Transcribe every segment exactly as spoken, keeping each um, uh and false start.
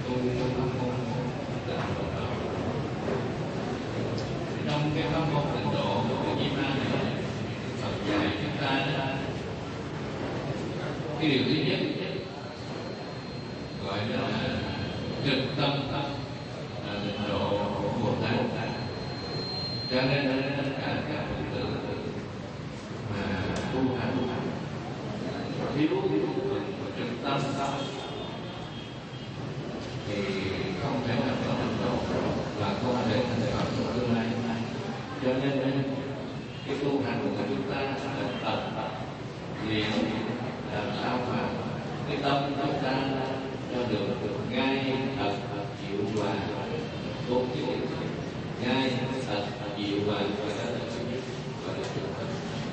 tôi không không làm đó. Trong cái pháp môn tịnh độ của cái Di Ma này, Phật dạy chúng ta đó, cái điều thứ nhất gọi là trực tâm tâm là tịnh độ của Bồ Tát. Cho nên tất cả các Phật tử mà tu hành thiếu trực tâm tâm thì không thể nào có tịnh độ và không thể thành Phật trong tương lai. Cho nên cái tu hành của chúng ta là tập thì làm sao mà cái tâm chúng ta cho được được ngay thật chịu hòa tốt chứ, ngay thật chịu hòa và đó là thứ nhất, gọi là trực tâm.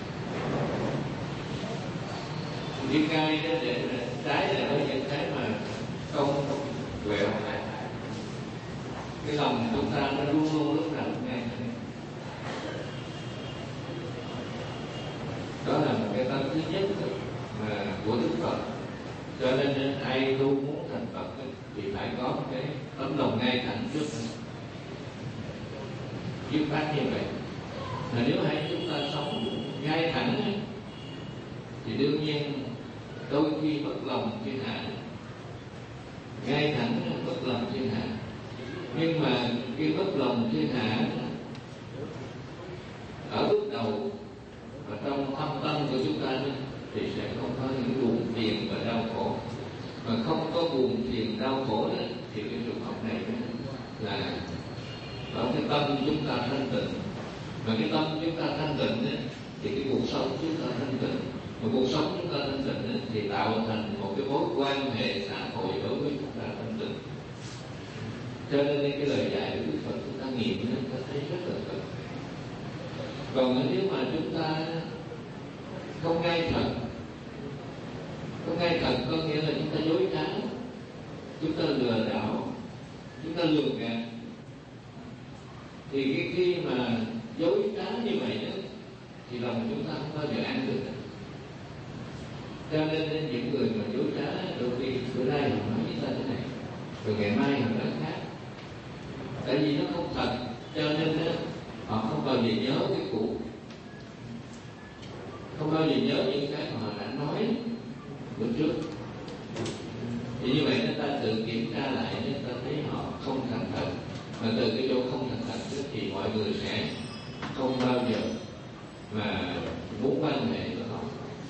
Đi ngay đó để trái lại với những cái mà không quẹo lại, cái lòng chúng ta nó luôn luôn lúc nào cũng ngay. Đó là một cái tâm thứ nhất mà của Đức Phật. Cho nên ai tu muốn thành Phật thì phải có cái tấm lòng ngay thẳng trước, dứt khoát như vậy. Mà nếu hay chúng ta sống ngay thẳng thì đương nhiên đôi khi bất lòng thiên hạ, ngay thẳng bất lòng thiên hạ. Nhưng mà cái bất lòng thiên hạ ở bước đầu và trong thâm tâm của chúng ta thì sẽ không có những buồn phiền và đau khổ. Mà không có buồn phiền đau khổ đó, thì cái trường hợp này là ở cái tâm chúng ta thanh tịnh. Mà cái tâm chúng ta thanh tịnh đó, thì cái cuộc sống chúng ta thanh tịnh. Mà cuộc sống chúng ta thanh tịnh đó, thì tạo thành một cái mối quan hệ xã hội đối với chúng ta thanh tịnh. Cho nên cái lời dạy của Đức Phật chúng ta nghiệm nên ta thấy rất là thật. Còn nếu mà chúng ta không ngay thật, không ngay thật có nghĩa là chúng ta dối trá, chúng ta lừa đảo, chúng ta lừa gạt, thì cái khi mà dối trá như vậy đó, thì lòng chúng ta không bao giờ an được. Cho nên những người mà dối trá đôi khi bữa nay họ nói với ta thế này, rồi ngày mai họ nói khác. Tại vì nó không thật, cho nên đó, họ không bao giờ nhớ cái cũ, không bao giờ nhớ những cái mà họ đã nói bữa trước. Thì như vậy người ta tự kiểm tra lại, người ta thấy họ không thành thật. Mà từ cái chỗ không thành thật thì mọi người sẽ không bao giờ mà muốn quan hệ với họ.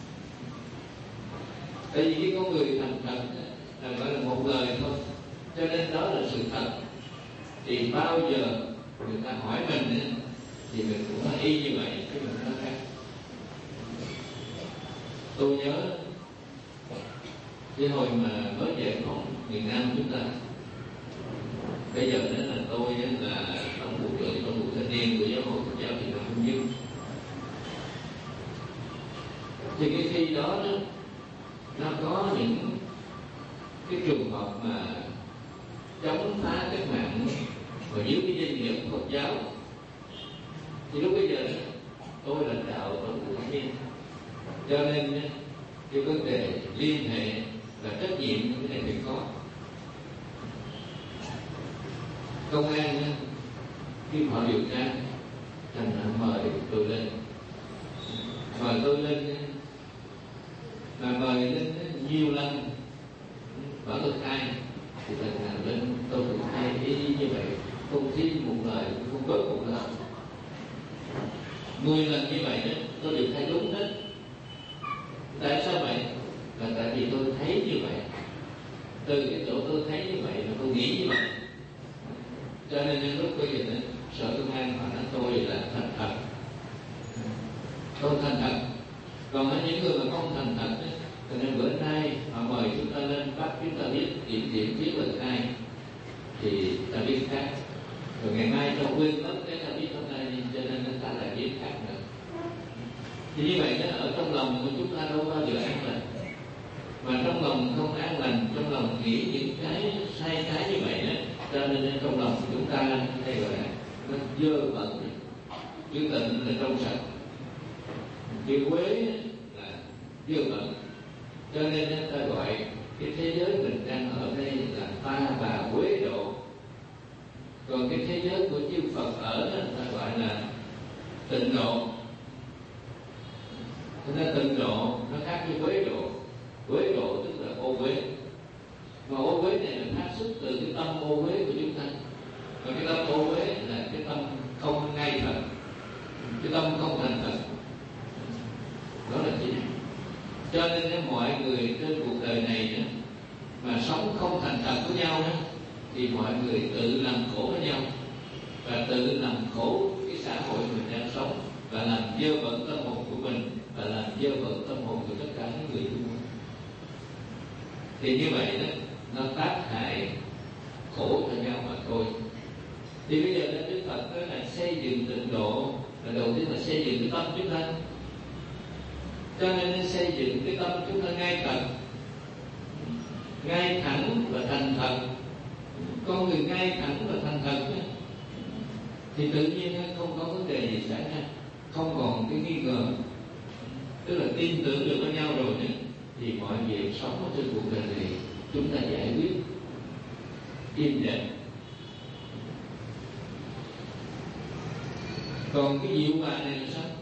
Tại vì cái con người thành thật là gọi là một lời thôi, cho nên đó là sự thật. Thì bao giờ người ta hỏi mình thì mình cũng nói y như vậy, chứ mình nói khác. Tôi nhớ cái hồi mà mới về phóng miền Nam chúng ta, bây giờ đó là tôi là tổng vụ trưởng tổng vụ thanh niên của giáo hội Phật giáo Việt Nam Không Dưng. Thì cái khi đó, đó nó có những cái trường hợp mà chống phá cách mạng và dưới cái danh nghĩa của Phật giáo. Thì lúc bây giờ tôi lãnh đạo tổng vụ thanh niên, cho nên cái vấn đề liên hệ và trách nhiệm cái này phải có. Công an khi họ điều tra thành mời tôi lên, mời tôi lên, mà mời lên nhiều lần bảo tôi khai thì lần nào lên tôi cũng khai ý như vậy, không thêm một lời, không bớt một lời. Mười lần như vậy đó tôi đều khai đúng hết. Tại sao vậy? Là tại vì tôi thấy như vậy, từ cái chỗ tôi thấy như vậy mà tôi nghĩ như vậy. Cho nên những lúc bây giờ đó, Sở Công an họ nói tôi là thành thật, tôi thành thật. Còn những người mà không thành thật đó, cho nên bữa nay họ mời chúng ta lên bắt chúng ta biết kiểm điểm biết là ai thì ta biết khác, rồi ngày mai ta quên mất cái ta biết hôm nay, cho nên ta lại biết khác nữa. Thì như vậy đó, ở trong lòng của chúng ta đâu bao giờ an lành. Mà trong lòng không an lành, trong lòng nghĩ những cái sai trái như vậy đó, cho nên trong lòng của chúng ta hay gọi là nó dơ bẩn, chứ tịnh là trong sạch, chữ quế là dơ bẩn. Cho nên ta gọi cái thế giới mình đang ở đây là ta bà quế độ. Còn cái thế giới của chư Phật ở đó ta gọi là tịnh độ. Cho nên tịnh độ nó khác với quế độ. Quế độ tức là ô uế, mà ô uế này là phát xuất từ cái tâm ô uế của chúng ta. Và cái tâm ô uế là cái tâm không ngay thật, cái tâm không thành thật. Đó là chính. Cho nên nếu mọi người trên cuộc đời này đó, mà sống không thành thật với nhau đó, thì mọi người tự làm khổ với nhau, và tự làm khổ cái xã hội mình đang sống, và làm dơ bẩn tâm hồn của mình, và làm dơ bẩn tâm hồn của tất cả những người xung quanh. Thì như vậy đó, nó tác hại khổ cho nhau mà thôi. Thì bây giờ Đức Phật đó là xây dựng tịnh độ, là đầu tiên là xây dựng cái tâm chúng ta. Cho nên nên xây dựng cái tâm chúng ta ngay thật, ngay thẳng và thành thật. Con người ngay thẳng và thành thật đó, thì tự nhiên không có vấn đề gì xảy ra, không còn cái nghi ngờ, tức là tin tưởng được với nhau rồi nữa, thì mọi việc sống ở trên cuộc đời này chúng ta giải quyết im đẹp. Còn cái diệu hòa này là sao?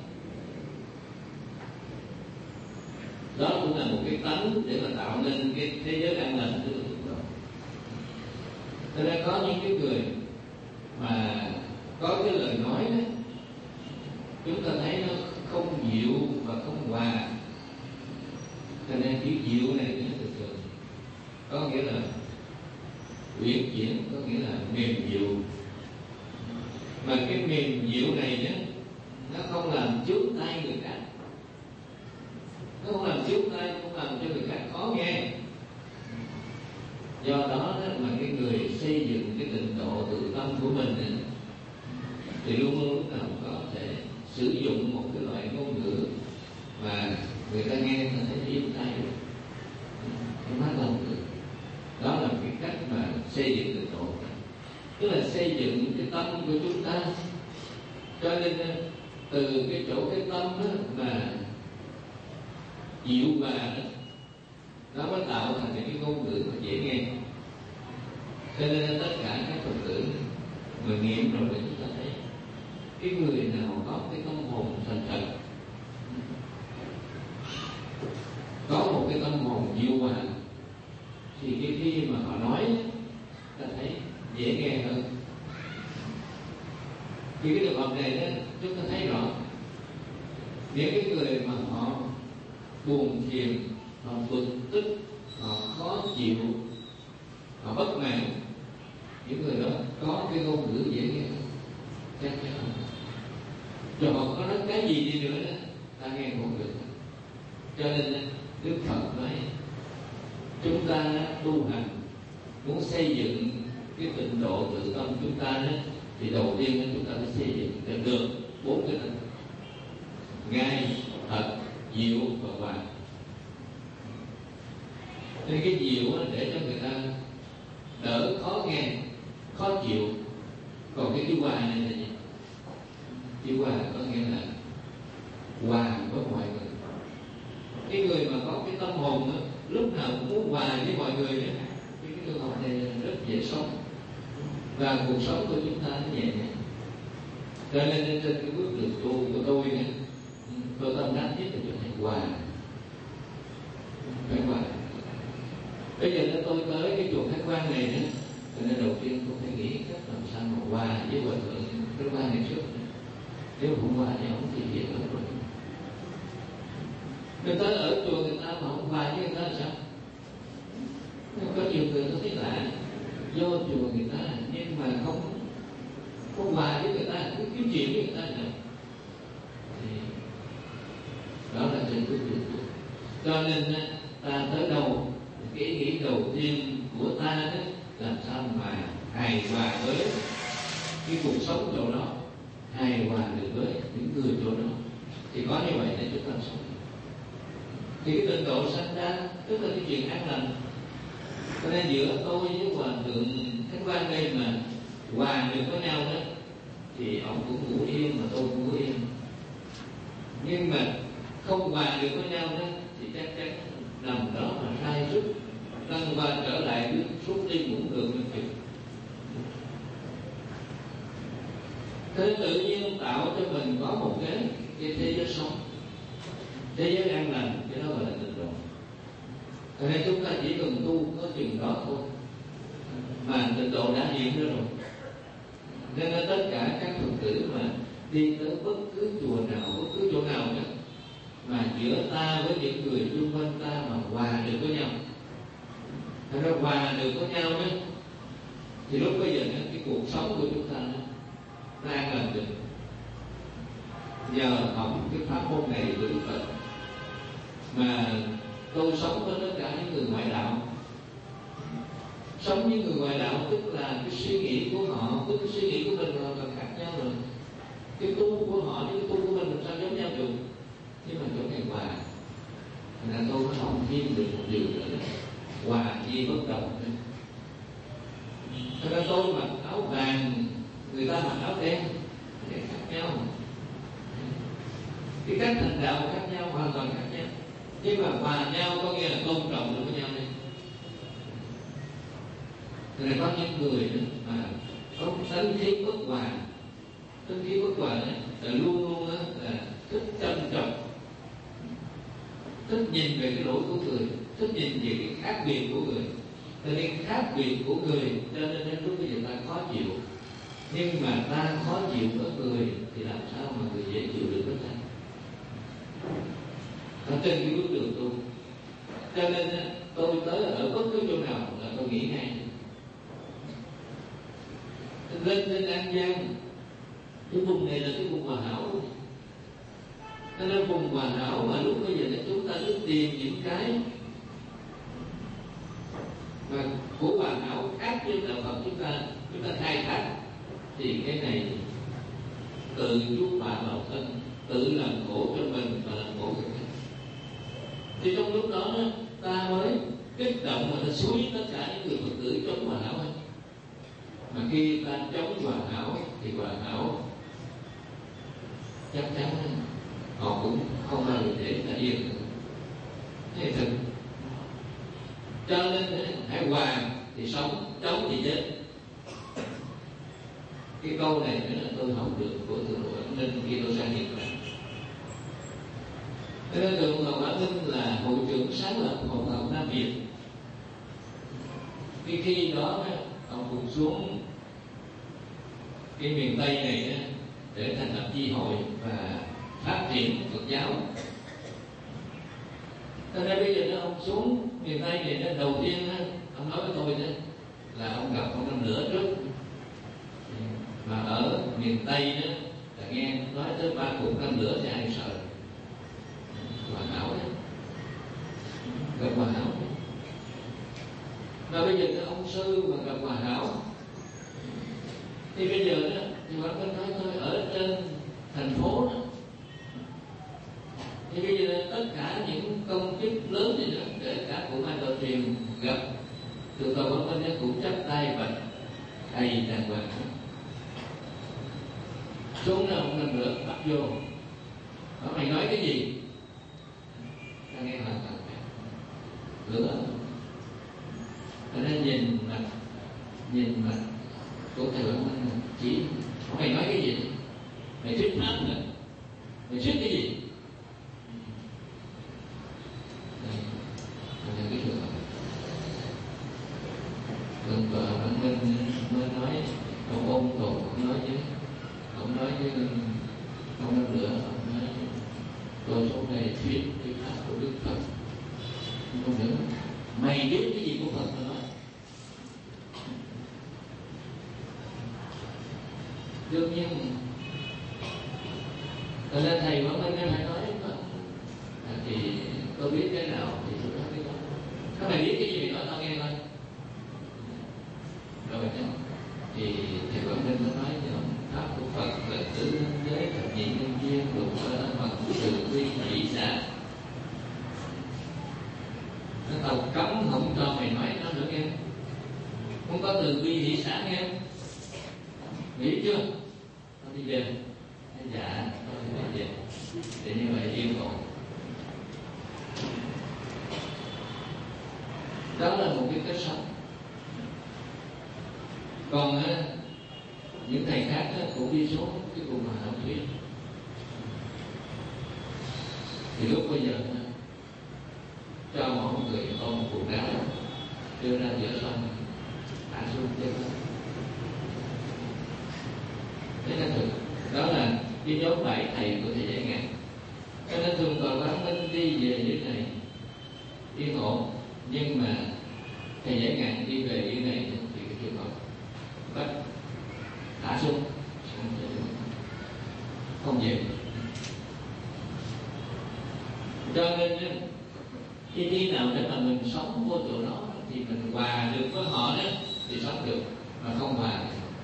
Đó cũng là một cái tánh để mà tạo nên cái thế giới an lành của chúng ta. Thế ra có những cái người mà có cái lời nói đó, chúng ta thấy nó không dịu và không hòa. Cho nên cái dịu này nó thường thường có nghĩa là uyển chuyển, có nghĩa là mềm dịu. Mà cái mềm dịu này đó, nó không làm chướng tay người khác, nó không làm chướng tay, không làm cho người khác khó nghe. Do đó, đó mà cái người xây dựng cái tịnh độ tự tâm của mình đó, thì luôn luôn lúc nào có thể sử dụng một cái loại ngôn ngữ mà người ta nghe người ta thấy yên tay, không mát lòng được. Đó là cái cách mà xây dựng tịnh độ, tức là xây dựng cái tâm của chúng ta. Cho nên từ cái chỗ cái tâm đó mà dịu hòa đó, nó mới tạo thành những cái ngôn ngữ mà dễ nghe. Cho nên tất cả các Phật tử mà nghiệm rồi thì chúng ta thấy cái người nào có cái tâm hồn thành thật, có một cái tâm hồn dịu hòa, thì cái khi mà họ nói ta thấy dễ nghe hơn. Thì cái trường hợp này đó, chúng ta thấy rõ những cái người mà họ buồn phiền, họ bực tức, họ khó chịu, họ bất mãn, những người đó có cái ngôn ngữ dễ nghe chắc chắn. Rồi họ có nói cái gì đi nữa đó, ta nghe không được. Cho nên Đức Phật nói chúng ta tu hành muốn xây dựng cái tịnh độ tự tâm chúng ta đó, thì đầu tiên chúng ta phải xây dựng được bốn cái này: ngay, thật, diệu và hòa. Nên cái diệu để cho người ta đỡ khó nghe, khó chịu. Còn cái chữ hòa này là gì? Chữ hòa có nghĩa là hòa với mọi người. Cái người mà có cái tâm hồn đó, lúc nào cũng muốn hòa với mọi người đó, cái trường hợp này rất dễ sống, và cuộc sống của chúng ta nó nhẹ nhàng. Cho nên trên cái bước đường tu của tôi này, tôi tâm đắc nhất là trở thành hòa, phải hòa. Bây giờ tôi tới cái chùa Khách Quan này nữa, cho nên đầu tiên tôi phải nghĩ cách làm sao mà hòa với hòa thượng Khách Quan này trước. Nếu không hòa thì không thì việc lắm rồi. Người ta ở chùa người ta mà không hòa với người ta là sao? Có nhiều người tôi thấy lạ, vô chùa người ta nhưng mà không không hòa với người ta, không kiếm chuyện với người ta nữa. Thì đó là trên bước đường tu. Cho nên ta tới đâu, cái ý nghĩ đầu tiên của ta đó làm sao mà hài hòa với cái cuộc sống chỗ đó, hài hòa được với những người chỗ đó, thì có như vậy để chúng ta sống. Thì cái tịnh độ sanh ra tức là cái chuyện an lành. Cho nên giữa tôi với hòa thượng Khách Quan đây mà hòa được với nhau đó, thì ông cũng ngủ yên mà tôi cũng ngủ yên. Nhưng mà không hòa được với nhau đó, thì chắc chắn nằm đó mà sai rút, thăng hoa trở lại bước suốt đi muỗng đường bên phía. Thế tự nhiên tạo cho mình có một cái, cái thế giới sống, thế giới an lành, cái đó gọi là tịnh độ. Cho nên chúng ta chỉ cần tu có chừng đó thôi mà tịnh độ đã hiện ra rồi. Nên là tất cả các Phật tử mà đi tới bất cứ chùa nào, bất cứ chỗ nào nữa, mà giữa ta với những người xung quanh ta mà hòa được với nhau, thật ra hòa được với nhau đó, thì lúc bây giờ cái cuộc sống của chúng ta nó an lành được. Nhờ học cái pháp môn này của Đức Phật mà tôi sống với tất cả những người ngoại đạo. Sống với người ngoại đạo tức là cái suy nghĩ của họ với cái suy nghĩ của mình hoàn toàn khác nhau rồi. Cái tu của họ với cái tu của mình làm sao giống nhau được? Nhưng mà chỗ này hòa, là tôi có học thêm được một điều nữa là hòa di bất đồng. Cho nên tôi mặc áo vàng, người ta mặc áo đen, để khác nhau. Cái cách thành đạo khác nhau, hoàn toàn khác nhau. Nhưng mà hòa nhau có nghĩa là tôn trọng được với nhau này. Cho nên có những người nữa mà có tánh khí bất hòa, tánh khí bất hòa này là luôn luôn là thích trân trọng, thích nhìn về cái lỗi của người, thích nhìn về cái khác biệt của người. Cho nên khác biệt của người cho nên đến lúc bây giờ ta khó chịu. Nhưng mà ta khó chịu với người thì làm sao mà người dễ chịu được với ta? Ở trên cái bước đường tu. Cho nên tôi tới ở bất cứ chỗ nào là tôi nghĩ ngay lên trên An Giang, cái vùng này là cái vùng hòa hảo. Cho nên vùng hòa hảo mà lúc bây giờ chúng ta cứ tìm những cái mà của hòa hảo khác với đạo Phật chúng ta chúng ta khai thác, thì cái này tự chuốc họa vào thân, tự làm khổ cho mình và làm khổ người khác. Thì trong lúc đó ta mới kích động mà ta xúi tất cả những người Phật tử chống hòa hảo. Mà khi ta chống hòa hảo thì hòa hảo chắc chắn họ cũng không bao giờ để ta yên được. Thế thực cho nên hãy hòa thì sống, chống thì chết. Cái câu này nữa là tôi học được của Thượng Tọa Quảng Ninh khi tôi sang Nhật Bản. Cho nên Thượng Tọa Quảng Ninh là hội trưởng sáng lập Hội học Nam Việt. Khi khi đó ông cũng xuống cái miền Tây này để thành lập chi hội và phát triển Phật giáo. Cho nên bây giờ đó, ông xuống miền Tây này đó, đầu tiên đó, ông nói với tôi đó, là ông gặp ông năm lửa trước, mà ở miền Tây đó là nghe nói tới ba cuộc năm lửa thì ai sợ. Hòa hảo đó, gặp hòa hảo đó. Mà bây giờ cái ông sư mà gặp hòa hảo thì bây giờ đó thì bạn có nói tôi ở trên thành phố đó, thì bây giờ tất cả những công chức lớn gì đó, kể cả của Mai Tổ Truyền gặp Thượng Tọa Quảng Ninh cũng chắp tay và thầy đàng hoàng xuống là một lần nữa bắt vô. Bảo mày nói cái gì? Ta nghe hoàn toàn lửa. Cho nên nhìn mặt, nhìn mặt của thầy Quảng Ninh chỉ mày nói cái gì? Mày thuyết pháp nữa, mày thuyết cái gì? Là cái điều Thượng Tọa Quảng Ninh mới nói, ông ôn tồn ông nói chứ, ông nói với ông năm nữa, ông nói tôi chỗ này thuyết cái pháp của Đức Phật. Không nữa, mày biết cái gì của Phật mà nói. Đương nhiên cho nên thầy Quảng Ninh phải nói à, thì tôi biết cái nào thì tôi nói cái đó. Các mày biết cái gì thì nói tao nghe coi. Rồi thì thầy Quảng Ninh nó nói rằng pháp của Phật là tứ giới thập nhị nhân duyên lục bằng từ bi hỷ xã. Nó tao cấm không cho mày nói nó nữa nghe. Không có từ bi hỷ xã nghe. Nghĩ chưa? Nó đi về. Dạ, tôi đi về. Để như vậy yêu cầu. Đó là một cái cách sống. Còn á, những thầy khác á, cũng đi xuống cái vùng Hà Nội Thủy. Thì lúc bây giờ á, cho mọi người ôm một cục đá đưa ra giữa sông, thả xuống chân đó. Thế nên thực đó là cái nhóm bảy thầy của thầy Giải Ngạn. Cho nên thường còn Quán Minh đi về dưới này yên ổn, nhưng mà thầy Giải Ngạn đi về dưới này thì cái trường hợp bắt thả xuống không về. Cho nên khi khi nào để mà mình sống vô chỗ đó thì mình hòa được với họ đó thì sống được, mà không hòa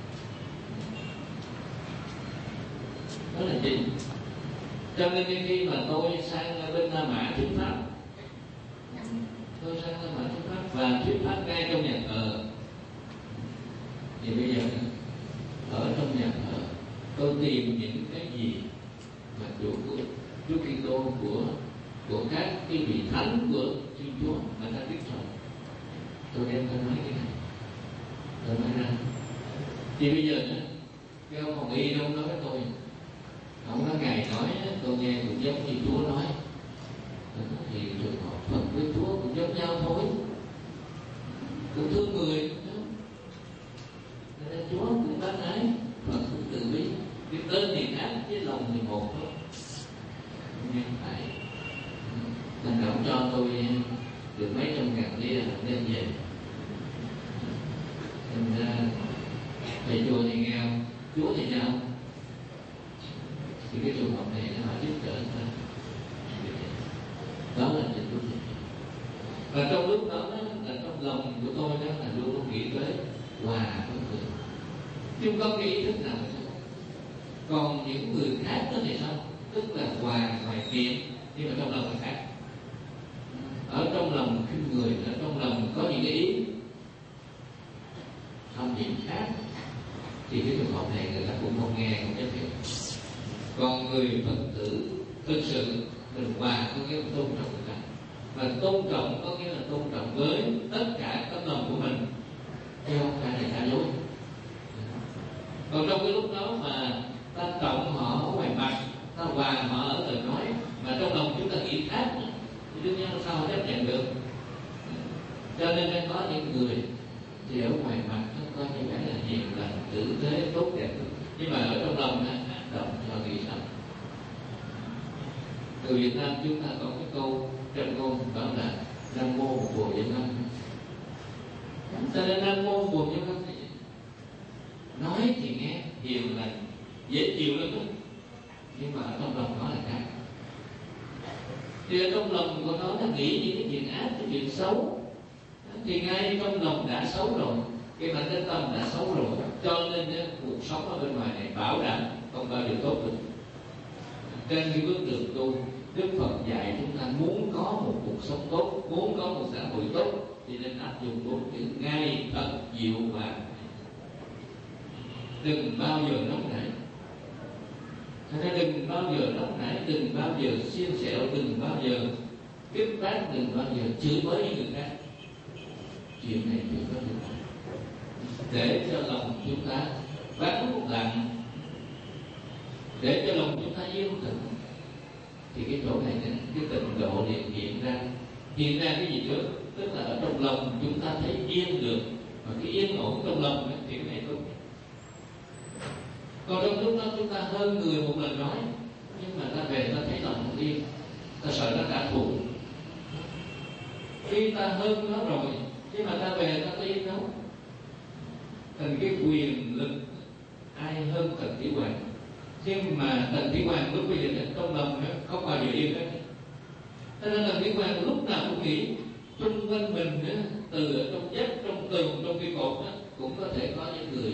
đó là chính. Cho nên khi mà tôi sang bên La Mã thuyết pháp, tôi sang La Mã thuyết pháp và thuyết pháp ngay trong nhà thờ, thì bây giờ ở trong nhà thờ tôi tìm những cái gì mà chủ của Chúa Kitô, của của các cái vị thánh của Thiên Chúa mà ta biết rồi, tôi đem tôi nói cái này, tôi nói ra. Thì bây giờ cái ông Hồng Y đâu nói với tôi, ông nói Ngài nói tôi nghe cũng giống như Chúa nói, thì trường hợp Phật với Chúa cũng giống nhau thôi, cũng thương người, nên Chúa cũng bác ái, Phật cũng từ bi, cái tên thì khác với lòng thì một thôi. Nhưng phải thành động cho tôi được mấy trăm ngàn lia đem về. Thành ra thầy chùa thì nghèo, Chúa thì giàu, thì cái trường hợp này nó giúp đỡ ta. Đó là trình của thầy. Và trong lúc đó là trong lòng của tôi đó là luôn luôn nghĩ tới hòa với người, chứ không có cái ý thức nào nữa. Còn những người khác đó thì sao? Tức là hòa ngoài miệng nhưng mà trong lòng là khác. Ở trong lòng khinh người, ở trong lòng có những cái ý không điểm khác, thì cái trường hợp này người ta cũng không nghe, không chấp nhận. Còn người Phật tử thực sự mình hòa có nghĩa là tôn trọng người ta, mà tôn trọng có nghĩa là tôn trọng với tất cả tấm lòng của mình, chứ không phải là giả dối. Còn trong cái lúc đó mà ta trọng họ ở ngoài mặt, ta hòa họ ở lời nói, mà trong lòng chúng ta nghĩ khác, thì đương nhiên sao họ chấp nhận được. Cho nên đã có những người thì ở ngoài mặt nó coi như vẻ là hiền lành, tử tế, tốt đẹp, nhưng mà ở trong lòng nó ác động, họ nghĩ sao? Từ Việt Nam chúng ta có cái câu trần ngôn đó là Nam Mô Bồ Đề Nam. Cho nên Nam Mô Bồ Đề Nam nói thì nghe hiền lành, dễ chịu lắm đó, nhưng mà ở trong lòng nó là khác. Thì ở trong lòng của nó nó nghĩ những cái chuyện ác, cái chuyện xấu, thì ngay trong lòng đã xấu rồi, cái bản tính tâm đã xấu rồi, cho nên cuộc sống ở bên ngoài này bảo đảm không bao giờ tốt được. Trên cái bước đường tu, Đức Phật dạy chúng ta muốn có một cuộc sống tốt, muốn có một xã hội tốt, thì nên áp dụng bốn chữ ngay, thật, dịu và đừng bao giờ nóng nảy. Thật ra đừng bao giờ nóng nảy, đừng bao giờ xiên xẻo, đừng bao giờ kích bác, đừng bao giờ chửi bới người khác. Chuyện này chuyện có được, để cho lòng chúng ta vắng lặng, để cho lòng chúng ta yên tĩnh, thì cái chỗ này cái tịnh độ liền hiện ra. Hiện ra cái gì trước? Tức là ở trong lòng chúng ta thấy yên được, và cái yên ổn trong lòng thì cái này tốt. Còn trong lúc đó chúng ta hơn người một lần nói, nhưng mà ta về ta thấy lòng không yên, ta sợ nó trả thù. Khi ta hơn nó rồi, nhưng mà ta về ta có yên đâu. Thành cái quyền lực ai hơn Tần Thủy Hoàng, nhưng mà Tần Thủy Hoàng lúc bây giờ trong lòng không bao giờ yên hết. Cho nên Tần Thủy Hoàng lúc nào cũng nghĩ xung quanh mình nữa, từ ở trong vách, trong tường, trong cây cột đó, cũng có thể có những người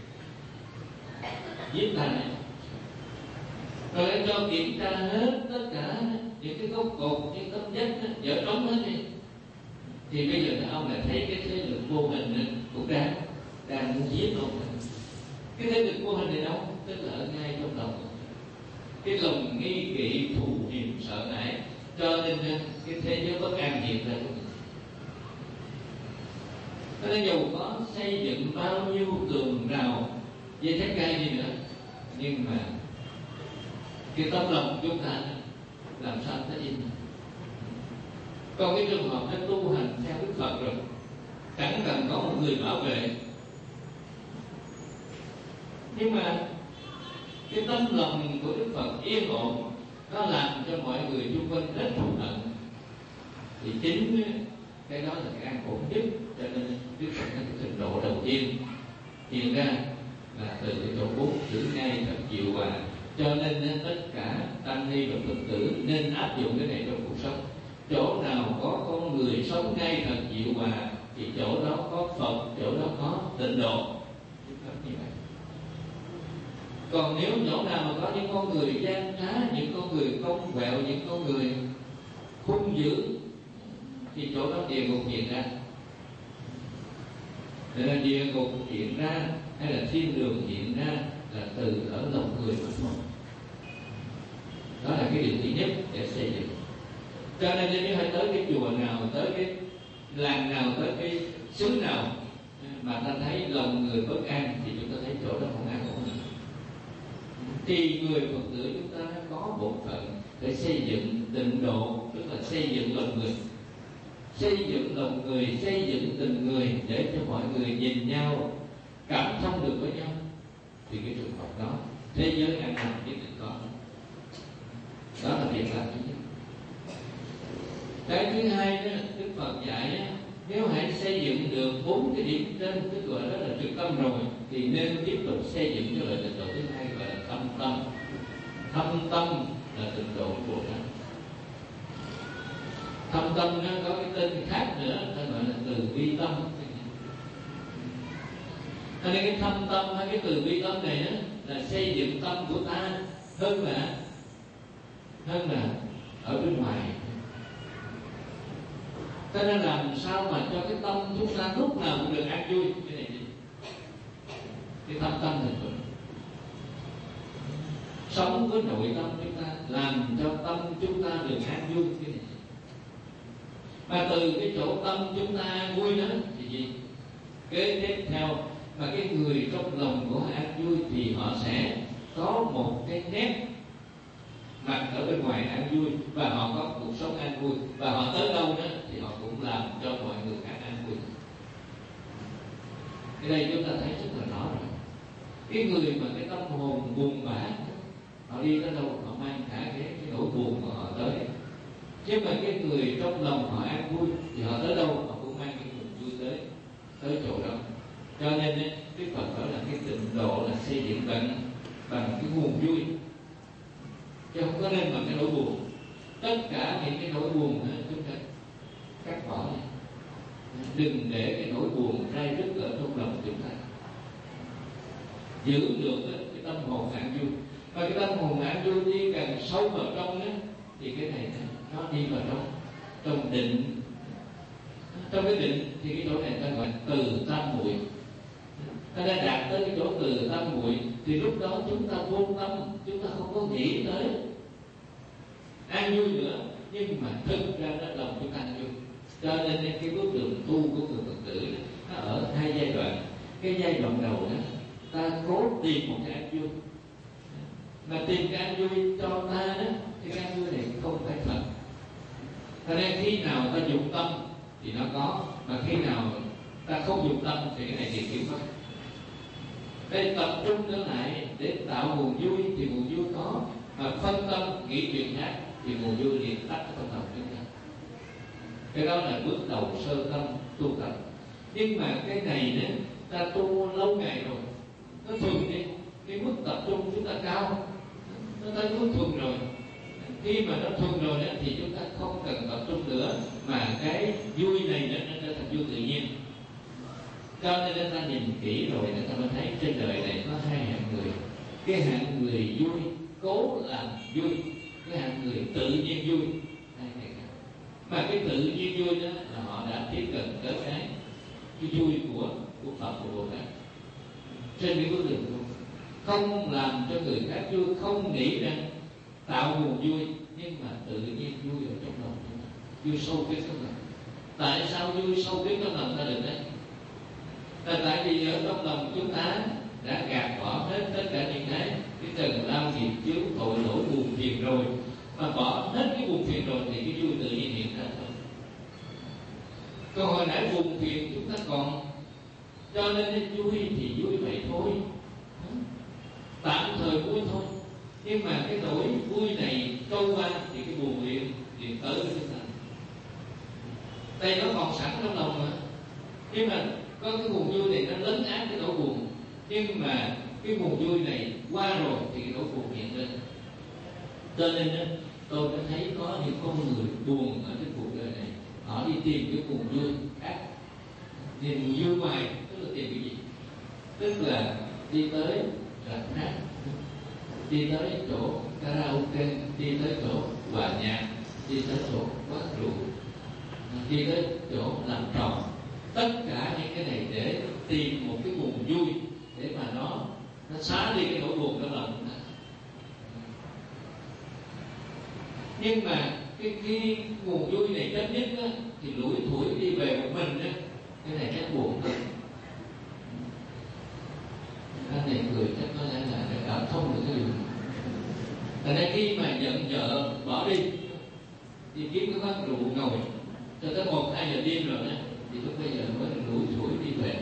giết ta này. Rồi anh cho kiểm tra hết tất cả những cái gốc cột, những tấm vách dở trống hết đi. Thì bây giờ ông lại thấy cái thế lực vô hình cũng đang đang muốn giết ông. Cái thế lực vô hình này đâu? Tức là ở ngay trong lòng, cái lòng nghi kỵ, thù hằn, sợ hãi, cho nên cái thế giới bất an hiện ra. Cho nên dù có xây dựng bao nhiêu tường rào dây thép gai đi nữa, nhưng mà cái tấm lòng chúng ta làm sao ta in. Còn cái trường hợp nó tu hành theo Đức Phật rồi, chẳng cần có một người bảo vệ, nhưng mà cái tấm lòng của Đức Phật yên ổn, nó làm cho mọi người xung quanh rất thù hận, thì chính cái đó là cái an ổn nhất. Cho nên Đức Phật cái trình độ đầu tiên hiện ra là từ cái chỗ bốn chữ ngay thật chịu hòa. Cho nên tất cả tăng ni và Phật tử nên áp dụng cái này trong cuộc sống. Chỗ nào có con người sống ngay thật chịu hòa thì chỗ đó có Phật, chỗ đó có tịnh độ. Như vậy. Còn nếu chỗ nào mà có những con người gian trá, những con người cong quẹo, những con người hung dữ, thì chỗ đó địa ngục hiện ra. Để là địa ngục hiện ra hay là thiên đường hiện ra là từ ở lòng người mà thôi. Đó là cái điều thứ nhất để xây dựng. Cho nên nếu phải tới cái chùa nào, tới cái làng nào, tới cái xứ nào mà ta thấy lòng người bất an thì chúng ta thấy chỗ đó không an ổn. Thì người Phật tử chúng ta có bộ phận để xây dựng tịnh độ, tức là xây dựng lòng người, xây dựng lòng người, xây dựng tình người để cho mọi người nhìn nhau, cảm thông được với nhau. Thì cái trường hợp đó thế giới an lạc nhất định có. Đó là việc làm thứ nhất. Cái thứ hai đó, Đức Phật dạy đó, nếu hãy xây dựng được bốn cái điểm trên, tức gọi đó là trực tâm rồi, thì nên tiếp tục xây dựng cho loại tịnh độ thứ hai gọi là thâm tâm. Thâm tâm là tịnh độ của nó. Thâm tâm nó có cái tên khác nữa, ta gọi là từ bi tâm. Cho nên cái thâm tâm hay cái từ bi tâm này đó, là xây dựng tâm của ta hơn là hơn là ở bên ngoài. Cho nên làm sao mà cho cái tâm chúng ta lúc nào cũng được an vui. Cái này gì? Cái thâm tâm này thôi. Sống với nội tâm chúng ta, làm cho tâm chúng ta được an vui. Cái này gì? Mà từ cái chỗ tâm chúng ta vui đó thì gì? Kế tiếp theo mà cái người trong lòng của họ an vui thì họ sẽ có một cái nét mặt ở bên ngoài an vui, và họ có cuộc sống an vui, và họ tới đâu đó thì họ cũng làm cho mọi người khác an vui. Cái đây chúng ta thấy rất là rõ rồi. Cái người mà cái tâm hồn buồn bã, họ đi tới đâu họ mang cả cái, cái nỗi buồn của họ tới. Chứ mà cái người trong lòng họ an vui thì họ tới đâu họ cũng mang cái niềm vui tới tới chỗ đó. Cho nên Đức Phật nói là cái tịnh độ là xây dựng bằng bằng cái nguồn vui, chứ không có nên bằng cái nỗi buồn. Tất cả những cái nỗi buồn đó, chúng ta cắt bỏ đi. Đừng để cái nỗi buồn rai rứt ở trong lòng chúng ta. Giữ được cái tâm hồn an vui. Và cái tâm hồn an vui đi càng sâu vào trong đó, thì cái này nó đi vào trong trong định. Trong cái định thì cái chỗ này ta gọi từ tam muội. Ta đã đạt tới cái chỗ từ tam muội thì lúc đó chúng ta vô tâm, chúng ta không có nghĩ tới an vui nữa, nhưng mà thực ra đó lòng chúng ta an vui. Cho nên cái bước đường tu của người Phật tử nó ở hai giai đoạn. Cái giai đoạn đầu đó ta cố tìm một cái an vui, mà tìm cái an vui cho ta đó, thì cái an vui này không phải thật. Cho nên khi nào ta dụng tâm thì nó có, mà khi nào ta không dụng tâm thì cái này thì kiểm mất. Đây tập trung trở lại để tạo nguồn vui thì nguồn vui có, mà phân tâm nghĩ chuyện khác thì nguồn vui liền tắt trong lòng chúng ta. Cái đó là bước đầu sơ tâm tu tập. Nhưng mà cái này đó, ta tu lâu ngày rồi, nó thuần đi, cái mức tập trung chúng ta cao, nó tới mức thuần rồi. Khi mà nó thuần rồi đó, thì chúng ta không cần tập trung nữa, mà cái vui này nó trở thành vui tự nhiên. Cho nên ta nhìn kỹ rồi người ta mới thấy trên đời này có hai hạng người. Cái hạng người vui cố làm vui, cái hạng người tự nhiên vui. Hai hạng. Mà cái tự nhiên vui đó là họ đã tiếp cận tới cái cái vui của của Phật, của Bồ Tát trên cái bước đường luôn. Không làm cho người khác vui, không nghĩ rằng tạo nguồn vui, nhưng mà tự nhiên vui ở trong lòng chúng ta, vui sâu kết trong lòng. Tại sao vui sâu kết trong lòng ta được đấy? là tại vì ở trong lòng chúng ta đã gạt bỏ hết tất cả những cái cái trần lao nghiệp chướng tội lỗi buồn phiền rồi, mà bỏ hết cái buồn phiền rồi thì cái vui tự nhiên hiện ra thôi. Còn hồi nãy buồn phiền chúng ta còn, cho nên vui thì vui vậy thôi, tạm thời vui thôi. Nhưng mà cái nỗi vui này trôi qua thì cái buồn liền liền tới với chúng ta. Đây nó còn sẵn trong lòng mà, nhưng mà có cái buồn vui này nó lấn át cái nỗi buồn. Nhưng mà cái buồn vui này qua rồi thì cái nỗi buồn hiện lên. Cho nên tôi đã thấy có những con người buồn ở trên cuộc đời này, họ đi tìm cái buồn vui khác. Tìm buồn vui ngoài tức là tìm cái gì? Tức là đi tới rạp hát, đi tới chỗ karaoke, đi tới chỗ hòa nhạc, đi tới chỗ quán rượu, đi tới chỗ làm trò. Tất cả những cái này để tìm một cái buồn vui để mà nó nó xóa đi cái nỗi buồn trong lòng chúng ta. Nhưng mà cái khi nguồn vui này chấm dứt á, thì lủi thủi đi về một mình á, cái này chắc buồn hơn. Anh này cười chắc có lẽ là để cảm thông được cái điều này. Thành ra khi mà giận vợ bỏ đi, đi kiếm cái quán rượu ngồi cho tới một hai giờ đêm rồi á, thì lúc bây giờ mới lủi thủi đi về.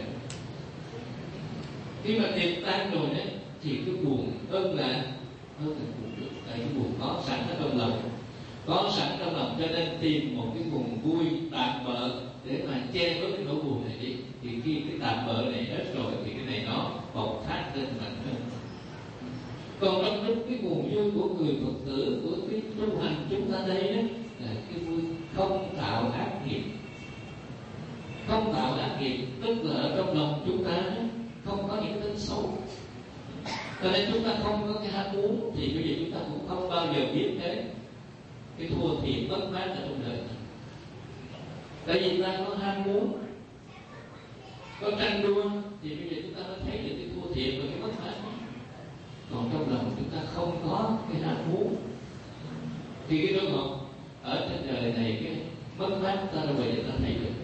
Khi mà tiệc tan rồi đấy thì cái buồn hơn là hơn là buồn được, tại cái buồn có sẵn ở trong lòng, có sẵn trong lòng, cho nên tìm một cái buồn vui tạm bợ để mà che bớt cái nỗi buồn này đi. Thì khi cái tạm bợ này hết rồi thì cái này nó bộc phát lên mạnh hơn. Còn trong lúc cái buồn vui của người Phật tử, của cái tu hành chúng ta đây đó, là cái vui không tạo ác nghiệp. Không tạo ác nghiệp tức là ở trong lòng chúng ta đó, không có những tính xấu. Cho nên chúng ta không có cái ham muốn thì bây giờ chúng ta cũng không bao giờ biết cái cái thua thiệt mất mát ở trong đời. Tại vì ta có ham muốn, có tranh đua thì bây giờ chúng ta mới thấy được cái thua thiệt và cái mất mát. Còn trong lòng chúng ta không có cái ham muốn thì cái đó ngọt ở trên đời này cái mất mát ta đâu bao giờ ta thấy được.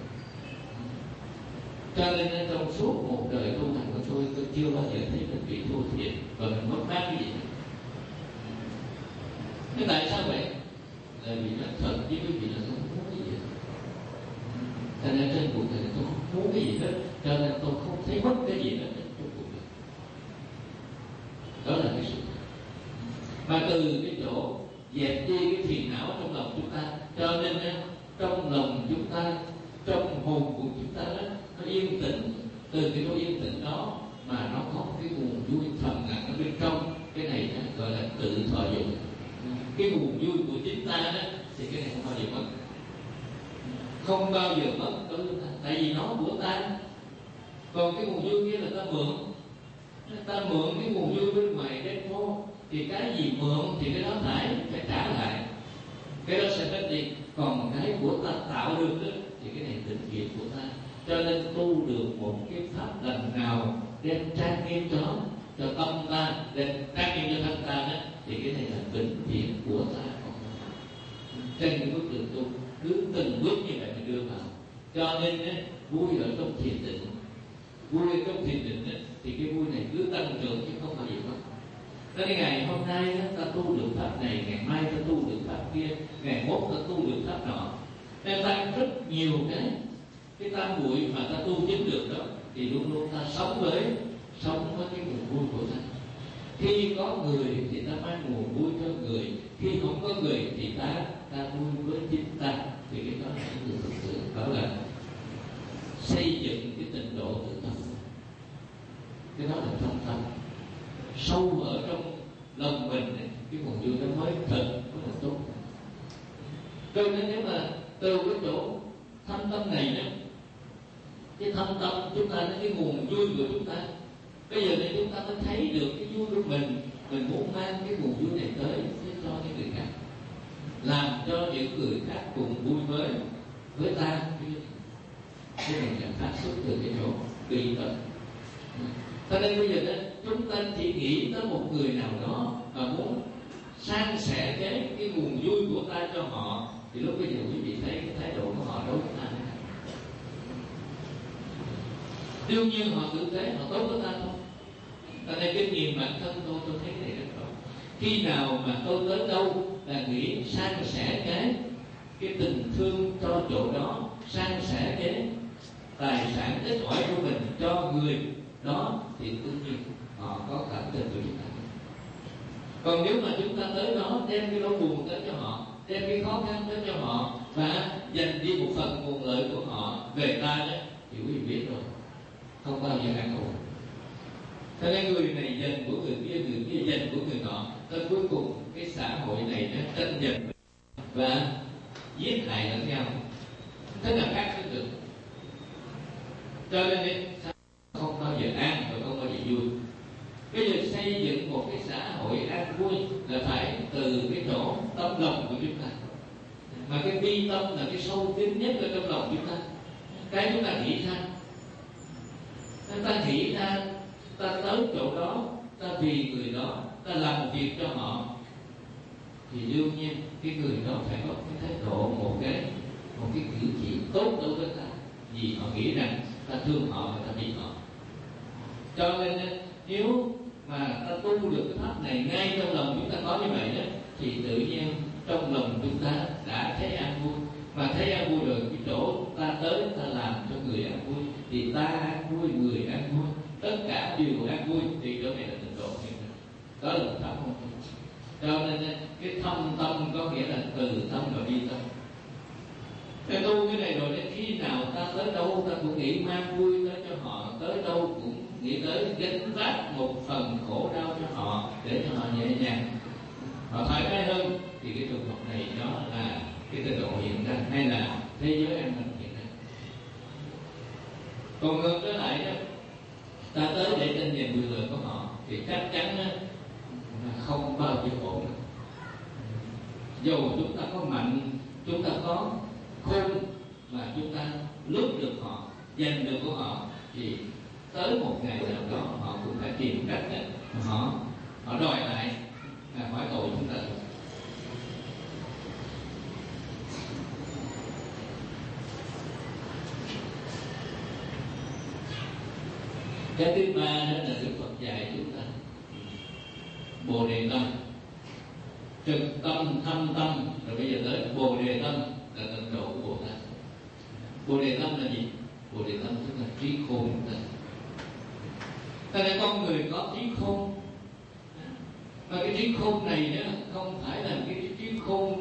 Cho nên trong suốt một đời tu hành của tôi, tôi chưa bao giờ thấy mình bị thua thiệt và mình mất mát cái gì. Thế tại sao vậy? Là vì nó thật với quý vị là tôi không muốn cái gì. Cho nên trên cuộc đời tôi không muốn cái gì hết, cho nên tôi không thấy mất cái gì hết trong cuộc đời. Đó là cái sự. Mà từ cái chỗ dẹp đi cái phiền não trong lòng chúng ta, cho nên trong lòng chúng ta, trong hồn của chúng ta đó, nó yên tĩnh. Từ cái nỗi yên tĩnh đó mà nó có cái nguồn vui thầm lặng ở bên trong. Cái này đó, gọi là tự thọ dụng. Cái nguồn vui của chính ta đó thì cái này không bao giờ mất, không bao giờ mất đối với ta, tại vì nó của ta. Còn cái nguồn vui kia là ta mượn, ta mượn cái nguồn vui bên ngoài đem vô, thì cái gì mượn thì cái đó phải phải trả lại, cái đó sẽ mất đi. Còn cái của ta tạo được đó thì cái này tịnh nghiệp của ta. Cho nên tu được một cái pháp lần nào đem trang nghiêm cho cho tâm ta, đem trang nghiêm cho thân ta đó, thì cái này là vĩnh viễn của ta. Trên cái bước đường tu cứ từng bước như vậy mình đưa vào. Cho nên á, vui ở trong thiền định, vui ở trong thiền định á, thì cái vui này cứ tăng trưởng chứ không bao giờ mất. Tới ngày hôm nay á, ta tu được pháp này, ngày mai ta tu được pháp kia, ngày mốt ta tu được pháp nọ. Nên ta rất nhiều cái cái tam muội mà ta tu chính được đó, thì luôn luôn ta sống với sống với cái nguồn vui của ta. Khi có người thì ta mang nguồn vui cho người, khi không có người thì ta ta vui với chính ta. Thì cái đó là cái người thực sự, đó là xây dựng cái tịnh độ tự tâm. Cái đó là trong tâm, sâu ở trong lòng mình này, cái nguồn vui nó mới thật, nó là tốt. Cho nên nếu mà từ cái chỗ thâm tâm này đó, cái thâm tâm chúng ta là cái nguồn vui của chúng ta. Bây giờ này chúng ta mới thấy được cái vui của mình, mình muốn mang cái nguồn vui này tới cho những người khác, làm cho những người khác cùng vui với với ta. Cái này là phát xuất từ cái chỗ bị tật. Cho nên bây giờ đó, chúng ta chỉ nghĩ tới một người nào đó mà muốn san sẻ cái cái nguồn vui của ta cho họ, thì lúc bây giờ quý vị thấy cái thái độ của họ đối với ta. Đương nhiên họ tử tế, họ tốt với ta thôi. Ta nên kinh nghiệm bản thân tôi, tôi thấy này rất rõ. Khi nào mà tôi tới đâu là nghĩ san sẻ cái cái tình thương cho chỗ đó, san sẻ cái tài sản ít ỏi của mình cho người đó, thì tự nhiên họ có cảm tình với chúng ta. Còn nếu mà chúng ta tới đó đem cái nỗi buồn tới cho họ, đem cái khó khăn tới cho họ và dành đi một phần nguồn lợi của họ về ta đó, thì quý vị biết rồi, không bao giờ an ổn. Cho nên người này dành của người kia, người kia dành của người nọ, tới cuối cùng cái xã hội này nó tranh giành và giết hại lẫn nhau, thế là khác với được. Cho nên không bao giờ an và không bao giờ vui. Bây giờ xây dựng một cái xã hội an vui là phải từ cái chỗ tâm lòng của chúng ta, mà cái bi tâm là cái sâu kín nhất ở trong lòng chúng ta. Cái chúng ta nghĩ ra, ta nghĩ ra, ta tới chỗ đó, ta vì người đó, ta làm việc cho họ, thì đương nhiên cái người đó phải có cái thái độ, một cái một cái cử chỉ tốt đối với ta, vì họ nghĩ rằng ta thương họ và ta biết họ. Cho nên nếu mà ta tu được cái pháp này ngay trong lòng chúng ta có như vậy đó, thì tự nhiên trong lòng chúng ta đã thấy an vui. Mà thấy an vui rồi, cái chỗ ta tới ta làm cho người an vui, thì ta an vui, người an vui, tất cả đều an vui, thì chỗ này là tịnh độ. Đó là pháp môn. Cho nên cái thâm tâm có nghĩa là từ tâm và bi tâm. Cái tu cái này rồi, đến khi nào ta tới đâu ta cũng nghĩ mang vui tới cho họ, tới đâu cũng nghĩ tới gánh vác một phần khổ đau cho họ, để cho họ nhẹ nhàng, họ thoải mái hơn, thì cái trường hợp này đó là cái tịnh độ hiện ra, hay là thế giới an bình hiện ra. Còn ngược trở lại đó, ta tới để tranh giành quyền lợi của họ, thì chắc chắn đó, là không bao giờ ổn. Dù chúng ta có mạnh, chúng ta có khôn, mà chúng ta lướt được họ, giành được của họ, thì tới một ngày nào đó họ cũng phải tìm cách để họ họ đòi lại, à, hỏi tội chúng ta. Cái thứ ba đó là Đức Phật dạy chúng ta Bồ Đề Tâm, trực tâm, thâm tâm, rồi bây giờ tới Bồ Đề Tâm là tịnh độ của Bồ Tát. Bồ Đề Tâm là gì? Bồ Đề Tâm tức là trí khôn của ta. Ta là con người có trí khôn, mà cái trí khôn này đó không phải là cái trí khôn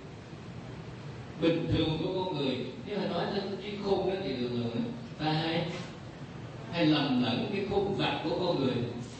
bình thường của con người. Nếu mà nói đến trí khôn đó thì thường thường ta hay hay lầm lẫn cái khôn vặt của con người.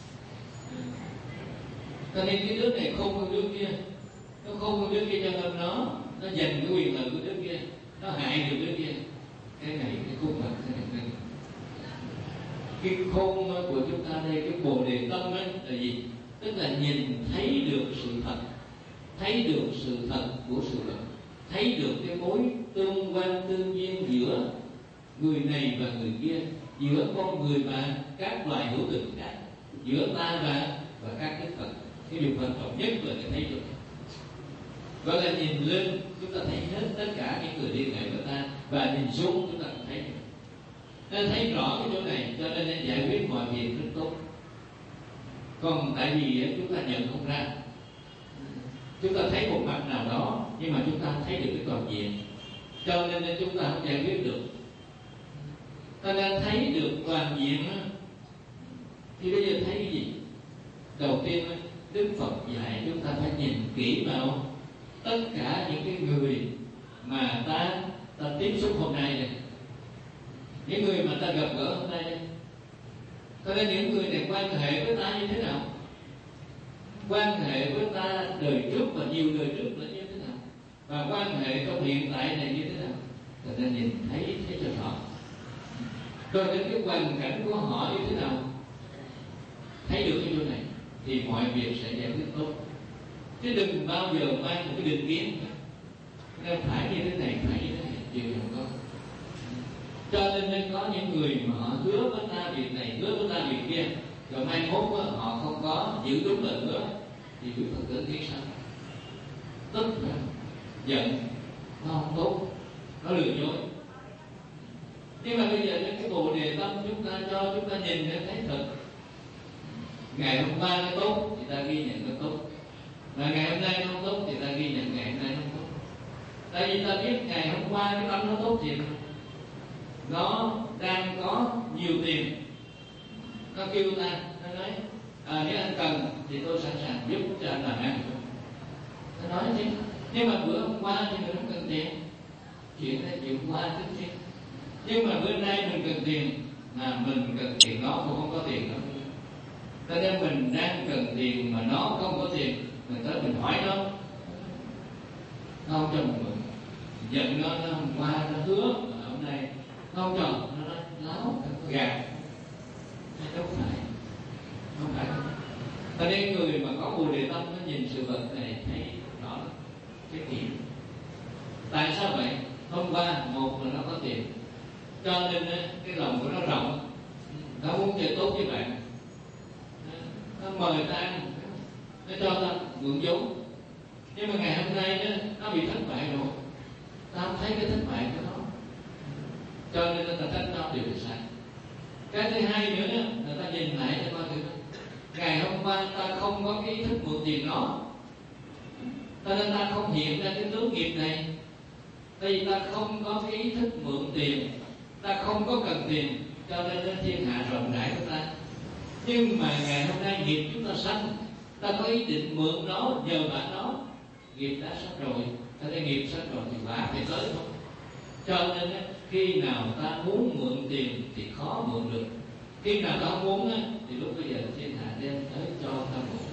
Cho nên cái đứa này khôn hơn đứa kia, nó khôn hơn đứa kia cho nên nó nó giành cái quyền lợi của đứa kia, nó hại được đứa kia. Cái này cái khôn vặt, cái này cái cái khôn của chúng ta đây, cái Bồ Đề Tâm ấy là gì? Tức là nhìn thấy được sự thật, thấy được sự thật của sự vật, thấy được cái mối tương quan tương duyên giữa người này và người kia, giữa con người và các loài hữu tình khác, giữa ta và và các cái Phật. Cái điều quan trọng nhất là cái thấy được. Gọi là nhìn lên, chúng ta thấy hết tất cả những người liên hệ với ta, và nhìn xuống chúng ta cũng thấy. Nên thấy rõ cái chỗ này, cho nên nên giải quyết mọi việc rất tốt. Còn tại vì chúng ta nhận không ra, chúng ta thấy một mặt nào đó, nhưng mà chúng ta không thấy được cái toàn diện, cho nên nên chúng ta không giải quyết được. Ta đang thấy được toàn diện thì bây giờ thấy cái gì? Đầu tiên Đức Phật dạy chúng ta phải nhìn kỹ vào tất cả những cái người mà ta ta tiếp xúc hôm nay này, những người mà ta gặp gỡ hôm nay đây. Cho nên những người này quan hệ với ta như thế nào, quan hệ với ta đời trước và nhiều đời trước là như thế nào, và quan hệ trong hiện tại này như thế nào, cho nên nhìn thấy thấy cho rõ. Rồi đến cái hoàn cảnh của họ như thế nào, thấy được cái chỗ này thì mọi việc sẽ giải quyết tốt. Chứ đừng bao giờ mang một cái định kiến nên phải như thế này, phải như thế này, điều không có. Cho nên nên có những người mà họ hứa với ta việc này, hứa với ta việc kia, rồi mai mốt đó, họ không có giữ đúng lời hứa, thì Đức Phật tử biết sao? Tức là giận, nó không tốt, nó lừa dối. Nhưng mà bây giờ cái bồ đề tâm chúng ta cho chúng ta nhìn để thấy thật. Ngày hôm qua nó tốt thì ta ghi nhận nó tốt, mà ngày hôm nay nó không tốt thì ta ghi nhận ngày hôm nay nó không tốt. Tại vì ta biết ngày hôm qua cái tâm nó tốt thiệt, nó đang có nhiều tiền, nó kêu ta, nó nói à, nếu anh cần thì tôi sẵn sàng giúp cho anh làm ăn. Nó nói chứ, nhưng mà bữa hôm qua thì mình không cần tiền, chuyện đó chuyện qua tính chứ. Nhưng mà bữa nay mình cần tiền, mà mình cần tiền nó cũng không có tiền nữa. Cho nên mình đang cần tiền mà nó không có tiền, mình tới mình hỏi nó, nó không cho mình mượn. Giận nó, nó hôm qua nó hứa, mà hôm nay nó không cho, nó nói láo, nó gạt. Không phải, không phải. Cho nên người mà có bồ đề tâm nó nhìn sự vật này thấy rõ cái điểm. Tại sao vậy? Hôm qua một là nó có tiền, cho nên cái lòng của nó rộng, nó muốn chơi tốt với bạn, nó mời ta ăn, nó cho ta mượn vốn. Nhưng mà ngày hôm nay đó, nó bị thất bại rồi, ta không thấy cái thất bại của nó, cho nên ta trách nó điều là sai. Cái thứ hai nữa đó, người ta nhìn lại cho coi thử, ngày hôm qua ta không có cái ý thức mượn tiền nó, cho nên ta không hiện ra cái tướng nghiệp này. Tại vì ta không có cái ý thức mượn tiền, ta không có cần tiền, cho nên đến thiên hạ rộng rãi của ta. Nhưng mà ngày hôm nay nghiệp chúng ta sanh, ta có ý định mượn nó, nhờ bạn nó, nghiệp đã sanh rồi. Ta thấy nghiệp sanh rồi thì quả phải tới thôi. Cho nên khi nào ta muốn mượn tiền thì khó mượn được, khi nào ta không muốn thì lúc bây giờ thiên hạ đem tới cho ta mượn.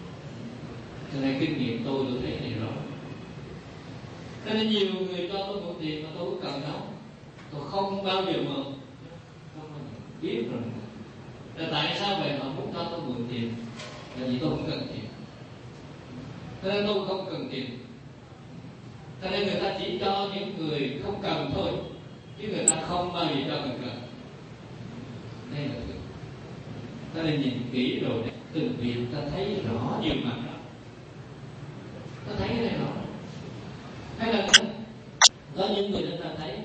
Cho nên kinh nghiệm tôi tôi thấy này rõ. Cho nên nhiều người cho tôi mượn tiền mà tôi không cần đâu, tôi không bao giờ mượn, không biết rồi. Là tại sao vậy? Họ muốn cho tôi mượn tiền là vì tôi không cần tiền, cho nên tôi không cần tiền. Cho nên người ta chỉ cho những người không cần thôi, chứ người ta không bao giờ cho người cần. Đây là việc. Ta nên nhìn kỹ rồi từng việc ta thấy rõ nhiều mặt đó. Ta thấy cái này rõ. Hay là có những người ta thấy,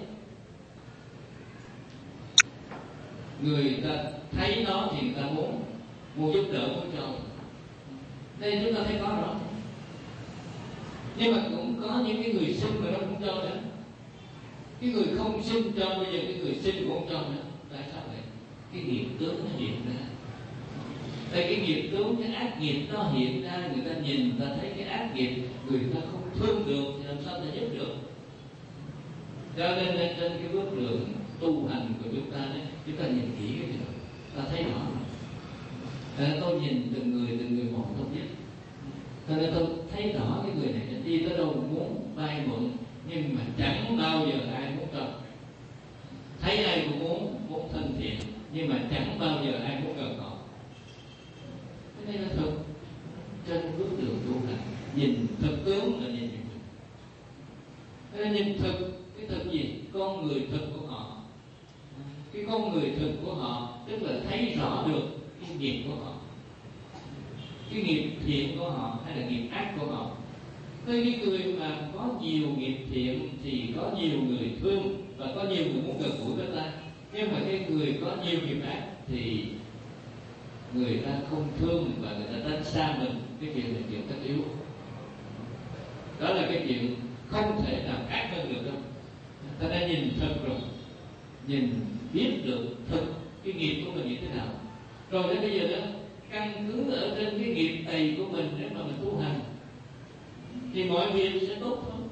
người ta thấy nó thì người ta muốn muốn giúp đỡ, muốn cho. Đây chúng ta thấy có rõ. Nhưng mà cũng có những cái người xin mà nó không cho nữa. Cái người không xin cho, bây giờ cái người xin cũng không cho nữa. Tại sao vậy? Cái nghiệp tướng nó hiện ra. Tại cái nghiệp tướng, cái ác nghiệp nó hiện ra, người ta nhìn, người ta thấy cái ác nghiệp, người ta không thương được thì làm sao ta giúp được. Cho nên trên cái bước đường tu hành của chúng ta đấy, chúng ta nhìn kỹ cái điều, ta thấy rõ. Cho nên tôi nhìn từng người, từng người một tôi biết. Cho nên tôi thấy rõ cái người này đi tới đâu muốn vay mượn, nhưng mà chẳng bao giờ ai muốn cho. Thấy ai cũng muốn, muốn thân thiện, nhưng mà chẳng bao giờ ai muốn cần họ. Cái này là thực. Trên bước đường tu hành, nhìn thực tướng là nhìn nhìn thực. Cái này nhìn thực, cái thực gì? Con người thực của họ. Cái con người thực của họ tức là thấy rõ được cái nghiệp của họ, cái nghiệp thiện của họ hay là nghiệp ác của họ. Cái người mà có nhiều nghiệp thiện thì có nhiều người thương và có nhiều người muốn gần gũi với ta. Nhưng mà cái người có nhiều nghiệp ác thì người ta không thương và người ta tránh xa mình. Cái chuyện này chuyện tất yếu. Đó là cái chuyện không thể nào ác hơn được đâu. Ta đã nhìn thật rồi, nhìn biết được thực cái nghiệp của mình như thế nào. Rồi đến bây giờ đó, căn cứ ở trên cái nghiệp tày của mình để mà mình tu hành thì mọi việc sẽ tốt hơn.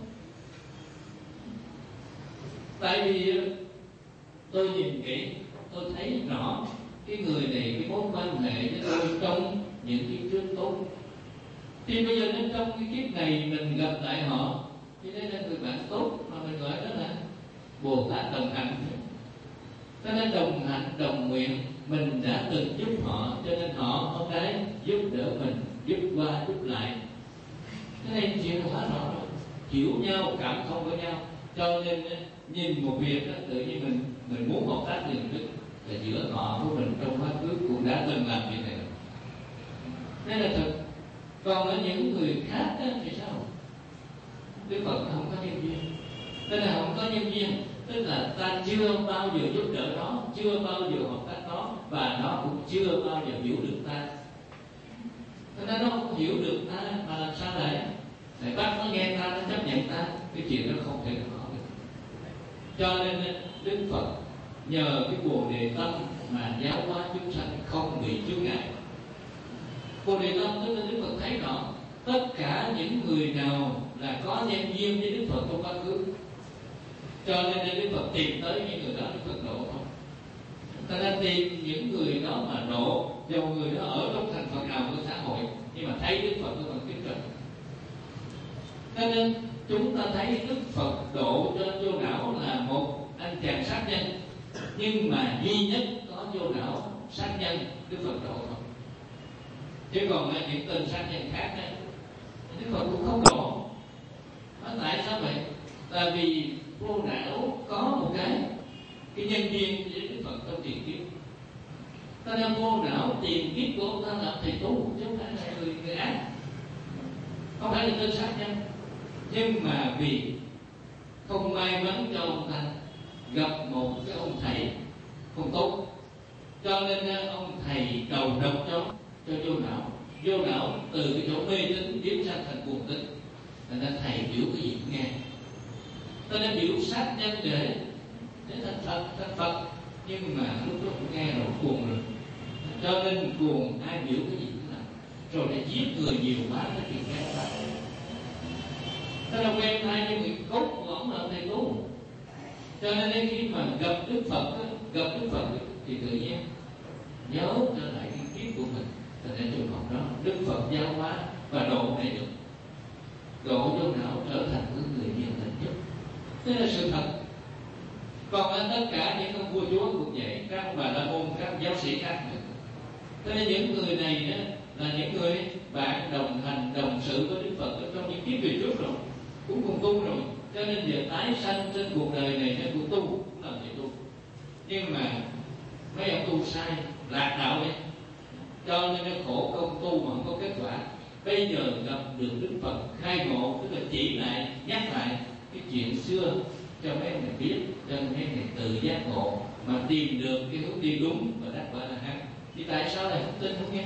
Tại vì tôi nhìn kỹ, tôi thấy rõ cái người này, cái mối quan hệ với tôi trong những cái trước tốt. Thì bây giờ đến trong cái kiếp này mình gặp lại họ, thì đây là người bạn tốt mà mình gọi đó là Bồ Tát đồng hành. Cho nên đồng hạnh, đồng nguyện, mình đã từng giúp họ, cho nên họ hôm nay giúp đỡ mình, giúp qua giúp lại. Cái này chuyện quá rõ rồi, hiểu nhau, cảm thông với nhau. Cho nên nhìn một việc đó, tự nhiên mình mình muốn hợp tác liền tức là giữa họ của mình trong quá khứ cũng đã từng làm việc này. Đây là thực. Còn ở những người khác đó, thì sao? Đức Phật không có nhân duyên. Tức là không có nhân duyên, tức là ta chưa bao giờ giúp đỡ nó, chưa bao giờ hợp tác nó, và nó cũng chưa bao giờ hiểu được ta. Cho nên nó không hiểu được ta mà làm sao lại lại bắt nó nghe ta, nó chấp nhận ta, cái chuyện đó không thể có được. Cho nên Đức Phật nhờ cái Bồ Đề Tâm mà giáo hóa chúng sanh không bị chướng ngại. Bồ Đề Tâm tức là Đức Phật thấy rõ tất cả những người nào là có nhân duyên với Đức Phật trong quá khứ, cho nên Đức Phật tìm tới những người đó Đức Phật độ không. Ta đã tìm những người đó mà độ, dù người đó ở trong thành phần nào của xã hội, nhưng mà thấy Đức Phật nó còn kính trọng. Cho nên chúng ta thấy Đức Phật độ cho vô não là một anh chàng sát nhân, nhưng mà duy nhất có vô não sát nhân Đức Phật độ không. Chứ còn là những tên sát nhân khác ấy, Đức Phật cũng không độ. Đó, tại sao vậy? Là vì vô não có một cái cái nhân duyên với Đức Phật trong tiền kiếp. Ta nên vô não tiền kiếp của ông ta làm thầy tu, chứ không phải là người, người ác, không phải là tên sát nhân. Nhưng mà vì không may mắn cho ông ta gặp một cái ông thầy không tốt, cho nên ông thầy đầu độc cho cho vô não. Vô não từ cái chỗ mê tín biến sang thành cuồng tín, nên thầy biểu cái gì cũng nghe. Ta nên biểu sát nhân để để thành Phật, thành Phật, nhưng mà lúc đó cũng nghe rồi cuồng rồi. Cho nên cuồng ai biểu cái gì cũng làm, rồi để giết người nhiều quá nó thì nghe ta. Ta đâu quen ai với người cốt của ông là thầy tu. Cho nên đến khi mà gặp Đức Phật, gặp Đức Phật thì tự nhiên nhớ trở lại cái kiếp của mình. Cho nên trường hợp đó Đức Phật giáo hóa và độ để được độ vô não trở thành một người hiền lành nhất. Thế là sự thật. Còn ở tất cả những ông vua chúa cũng vậy, các ông bà la môn, các giáo sĩ khác nữa. Thế nên những người này đó là những người bạn đồng hành, đồng sự với Đức Phật ở trong những kiếp về trước rồi, cũng cùng tu rồi. Cho nên giờ tái sanh trên cuộc đời này, trên cuộc tu cũng làm vậy tu. Nhưng mà mấy ông tu sai, lạc đạo ấy, cho nên nó khổ công tu mà không có kết quả. Bây giờ gặp được Đức Phật khai ngộ, tức là chỉ lại, nhắc lại cái chuyện xưa cho mấy ông này biết, cho mấy ông này tự giác ngộ mà tìm được cái hướng đi đúng và đắc quả là hán. Thì tại sao lại không tin không nghe?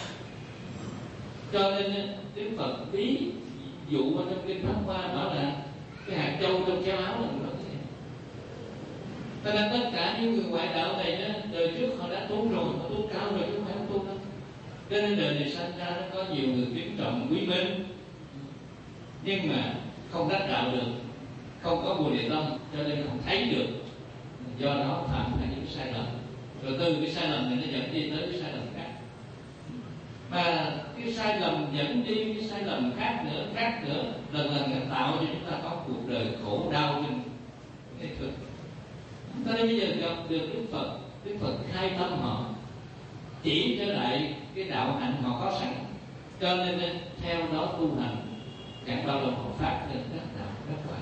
Cho nên Đức Phật ví dụ ở trong kinh Pháp Hoa bảo là cái hạt châu trong khéo áo là một thế. Cho nên tất cả những người ngoại đạo này đó, đời trước họ đã tu rồi, họ tu cao rồi chứ không phải không tu đâu. Cho nên đời này sanh ra nó có nhiều người kính trọng quý mến, nhưng mà không đắc đạo được, không có Bồ Đề Tâm, cho nên không thấy được. Do đó phạm phải những sai lầm, rồi từ cái sai lầm này nó dẫn đi tới cái sai lầm khác. Mà cái sai lầm dẫn đi cái sai lầm khác nữa, khác nữa, lần lần tạo cho chúng ta có cuộc đời khổ đau trên thế thực. Cho nên bây giờ gặp được Đức Phật, Đức Phật khai tâm họ, chỉ trở lại cái đạo hạnh họ có sẵn, cho nên theo đó tu hành, chẳng bao lâu họ phát lên đắc đạo đắc quả.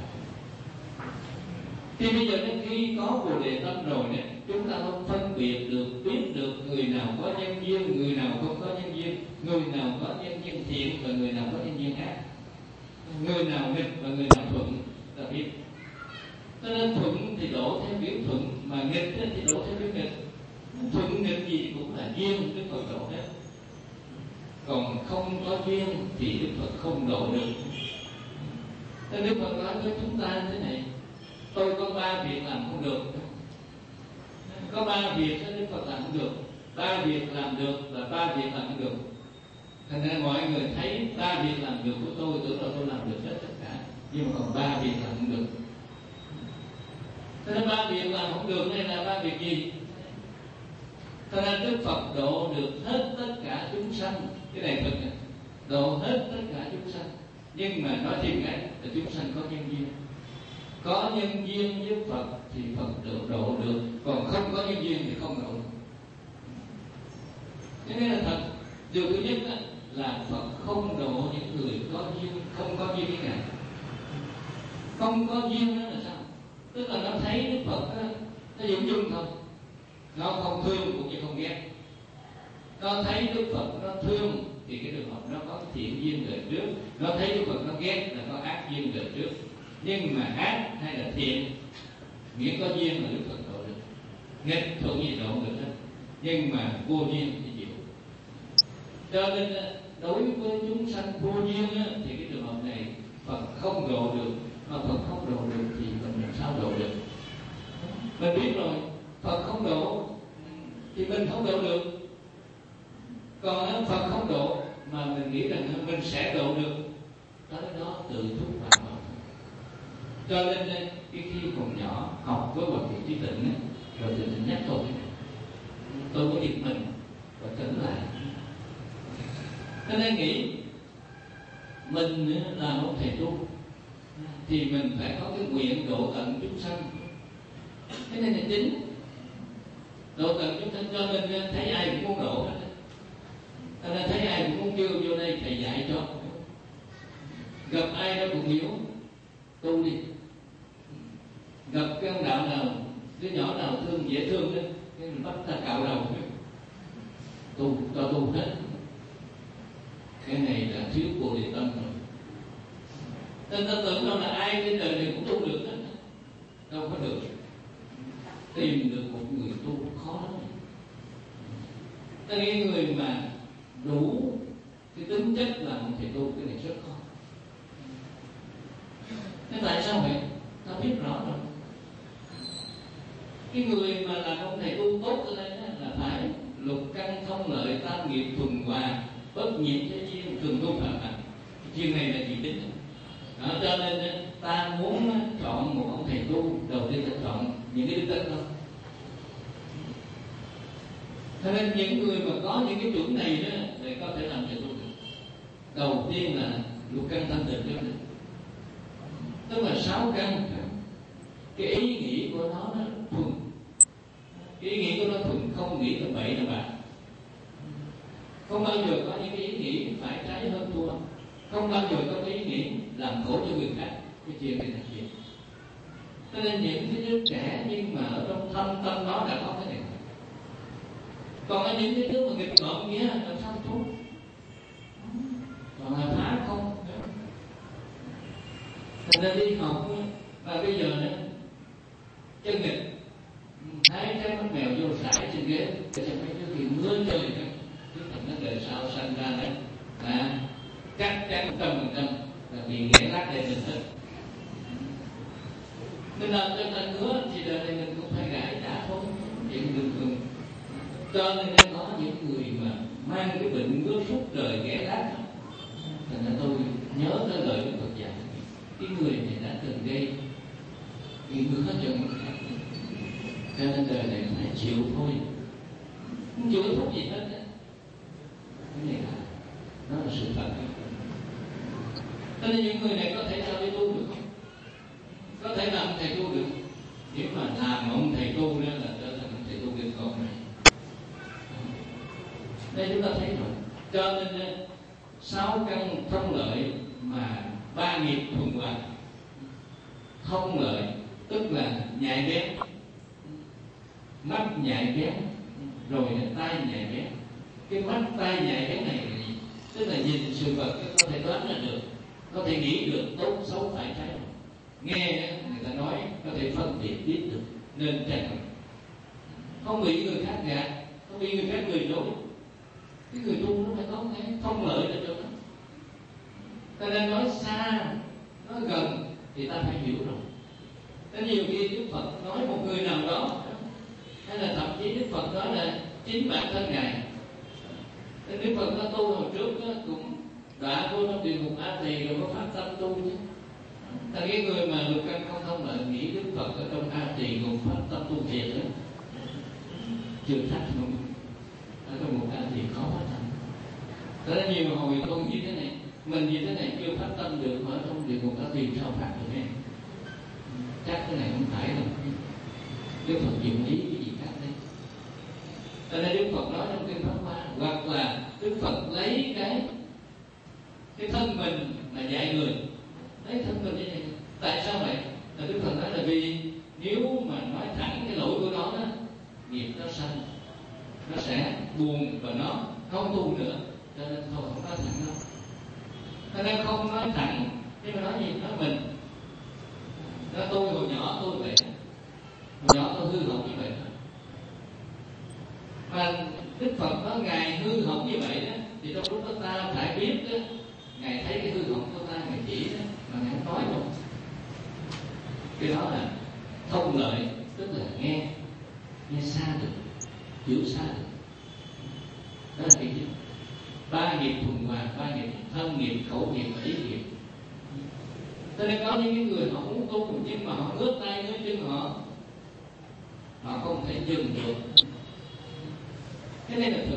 Thì bây giờ đến khi có Bồ Đề Tâm rồi này, chúng ta không phân biệt được, biết được người nào có nhân duyên, người nào không có nhân duyên, người nào có nhân duyên thiện và người nào có nhân duyên ác, người nào nghịch và người nào thuận, ta biết. Cho nên thuận thì đổ theo kiểu thuận, mà nghịch thì đổ theo kiểu nghịch. Thuận nghịch gì cũng là duyên Đức Phật độ hết. Còn không có duyên thì Đức Phật không độ được. Nên Đức Phật nói với chúng ta thế này: tôi có ba việc làm không được. Có ba việc Đức Phật làm không được. Ba việc làm được và ba việc làm không được. Thành ra mọi người thấy ba việc làm được của tôi, tưởng là tôi làm được hết tất cả, nhưng mà còn ba việc làm không được. Thế nên ba việc làm không được đây là ba việc gì? Thế nên Đức Phật độ được hết tất cả chúng sanh. Cái này thật, độ hết tất cả chúng sanh. Nhưng mà nói thêm cái là chúng sanh có nhân duyên. Có nhân duyên với Phật thì Phật được độ được, còn không có nhân duyên thì không độ được. Cho nên là thật, điều thứ nhất là Phật không độ những người có duyên, không có duyên với Ngài. Không có duyên đó là sao? Tức là nó thấy Đức Phật đó, nó dũng dung thôi, nó không thương cũng như không ghét. Nó thấy Đức Phật nó thương thì cái trường hợp nó có thiện duyên đời trước, nó thấy Đức Phật nó ghét là có ác duyên đời trước. Nhưng mà ác hay là thiện miễn có duyên mà Đức Phật độ được, nghịch thuận gì độ được hết, nhưng mà vô duyên thì chịu. Cho nên đối với chúng sanh vô duyên thì cái trường hợp này Phật không độ được, mà Phật không độ được thì mình làm sao độ được? Mình biết rồi, Phật không độ thì mình không độ được. Còn Phật không độ mà mình nghĩ rằng mình sẽ độ được, tới đó tự thúc vào. Cho nên cái khi còn nhỏ học với Hòa Thượng Trí Tịnh rồi Trí Tịnh nhắc tôi, tôi có giật mình và tỉnh lại. Cho nên nghĩ mình là một thầy tu thì mình phải có cái nguyện độ tận chúng sanh. Cái này là chính. Độ tận chúng sanh, cho nên thấy ai cũng muốn độ hết. Cho nên thấy ai cũng muốn kêu vô đây thầy dạy cho. Gặp ai đó cũng hiểu, tu đi. Gặp cái ông đạo nào, đứa nhỏ nào thương dễ thương đó, cái mình bắt ta cạo đầu, tu cho tu hết. Cái này là thiếu Bồ Đề tâm rồi. Nên ta tưởng đâu là ai trên đời này cũng tu được hết, đâu có được. Tìm được một người tu khó lắm. Ta nghĩ người mà đủ cái tính chất là một thầy tu, cái này rất khó. Thế tại sao vậy? Ta biết rõ rồi. Cái người mà làm ông thầy tu tốt ở đây là phải lục căn thông lợi, tam nghiệp thuần hòa, bất nhiễm thế duyên, thường tu phạm hạnh. Chuyện này là chuyện tính. Đó, cho nên ta muốn chọn một ông thầy tu, đầu tiên ta chọn những cái đức tính thôi. Cho nên những người mà có những cái chuẩn này đó để có thể làm thầy tu được. Đầu tiên là lục căn thanh tịnh trước. Tức là sáu căn. Cái ý nghĩ của nó nó thuần. Cái ý nghĩ của nó thuần, không nghĩ là bậy là bạ. Không bao giờ có những cái ý nghĩ phải trái hơn thua. Không bao giờ có cái ý nghĩ làm khổ cho người khác. Cái chuyện này là chuyện. Cho nên những cái đứa trẻ nhưng mà ở trong thâm tâm nó đã có cái này. Còn ở những cái đứa mà nghịch ngợm nghĩa làm sao tu? Còn là phá không. Thành ra đi học và bây giờ nữa chân nghịch thấy cái mắt mèo vô sải trên ghế để xem mấy cái chuyện mưa chơi nữa, chứ thành nó đời sau sanh ra đấy là chắc chắn trăm phần trăm là bị nghẽn lát lên mình hết. Nên làm cho ta ngứa thì đời này mình cũng phải gãi trả thôi, chuyện bình thường. Cho nên có những người mà mang cái bệnh ngứa suốt đời ghé lát. Thành ra tôi nhớ tới lời Đức Phật dạy, cái người này đã từng gây bị ngứa cho người khác, cho nên đời này phải chịu thôi, không chịu thuốc gì hết á. Cái này là nó là sự thật. Cho nên những người này có thể sao để tu được không? Có thể làm thầy tu được. Nếu mà làm ông thầy tu đó là trở thành ông thầy tu bên con này. Đây chúng ta thấy rồi. Cho nên sáu căn thông lợi mà ba nghiệp thuần hòa. Thông lợi tức là nhạy bén, mắt nhạy bén, rồi tai nhạy bén. Cái mắt tai nhạy bén này là gì? Tức là nhìn sự vật có thể đoán ra được, có thể nghĩ được tốt xấu phải trái. Nghe người ta nói có thể phân biệt biết được nên tránh, không bị người khác gạt, không bị người khác lừa dối. Cái người tu nó phải có cái thông lợi để cho nó. Ta nên nói xa, nói gần thì ta phải hiểu rồi. Nên nhiều khi Đức Phật nói một người nào đó, hay là thậm chí Đức Phật nói là chính bản thân Ngài. Nên Đức Phật nó tu hồi trước đó, cũng đã vô trong địa ngục A Tỳ rồi có phát tâm tu chứ. Ta cái người mà lục căn không thông lợi nghĩ Đức Phật ở trong A Tỳ ngục phát tâm tu thiệt đó, chưa thách không. Ở trong ngục A Tỳ khó phát tâm. Cho nên nhiều hồi tu như thế này, mình như thế này chưa phát tâm được, mà ở trong địa ngục A Tỳ sao phát được nghe? Chắc cái này không phải đâu. Đức Phật dụng ý cái gì khác đây. Cho nên Đức Phật nói trong kinh Pháp Hoa, hoặc là Đức Phật lấy cái cái thân mình mà dạy người, lấy thân mình như vậy. Tại sao vậy? Là Đức Phật nói là vì nếu mà nói thẳng cái lỗi của nó đó, nghiệp nó sanh, nó sẽ buồn và nó không tu nữa. Cho nên thôi không nói thẳng đâu. Cho nên không nói thẳng, nhưng mà nói gì? Nói mình. Nó tôi hồi nhỏ tôi vậy. nhỏ tôi hư hỏng như vậy đó. Mà Đức Phật nói Ngài hư hỏng như vậy đó, thì trong lúc đó ta phải biết đó, Ngài thấy cái hư hỏng của ta, Ngài chỉ đó, mà Ngài không nói đâu. Cái đó là thông lợi, tức là nghe, nghe xa được, hiểu xa được. Đó là cái gì? Ba nghiệp thuần hòa, ba nghiệp thân nghiệp, khẩu nghiệp và ý nghiệp. Cho nên có những người họ muốn tu nhưng mà họ ngước tay ngước chân họ, họ không thể dừng được. Cái này là thực.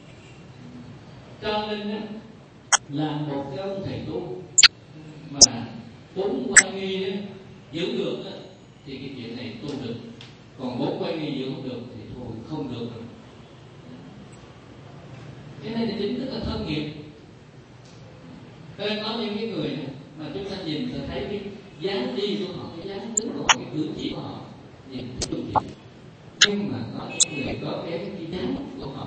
Cho nên là một cái ông thầy tu mà bốn quay nghi đó, giữ được đó, thì cái chuyện này tu được. Còn bốn quay nghi giữ không được thì thôi không được rồi. Cái này là chính thức là thân nghiệp. Cho nên có những cái người này, mà chúng ta nhìn ta thấy cái dáng đi của họ, cái dáng đứng của họ, cái cử chỉ của họ nhìn thấy đúng gì. Nhưng mà có những người có cái cái dáng của họ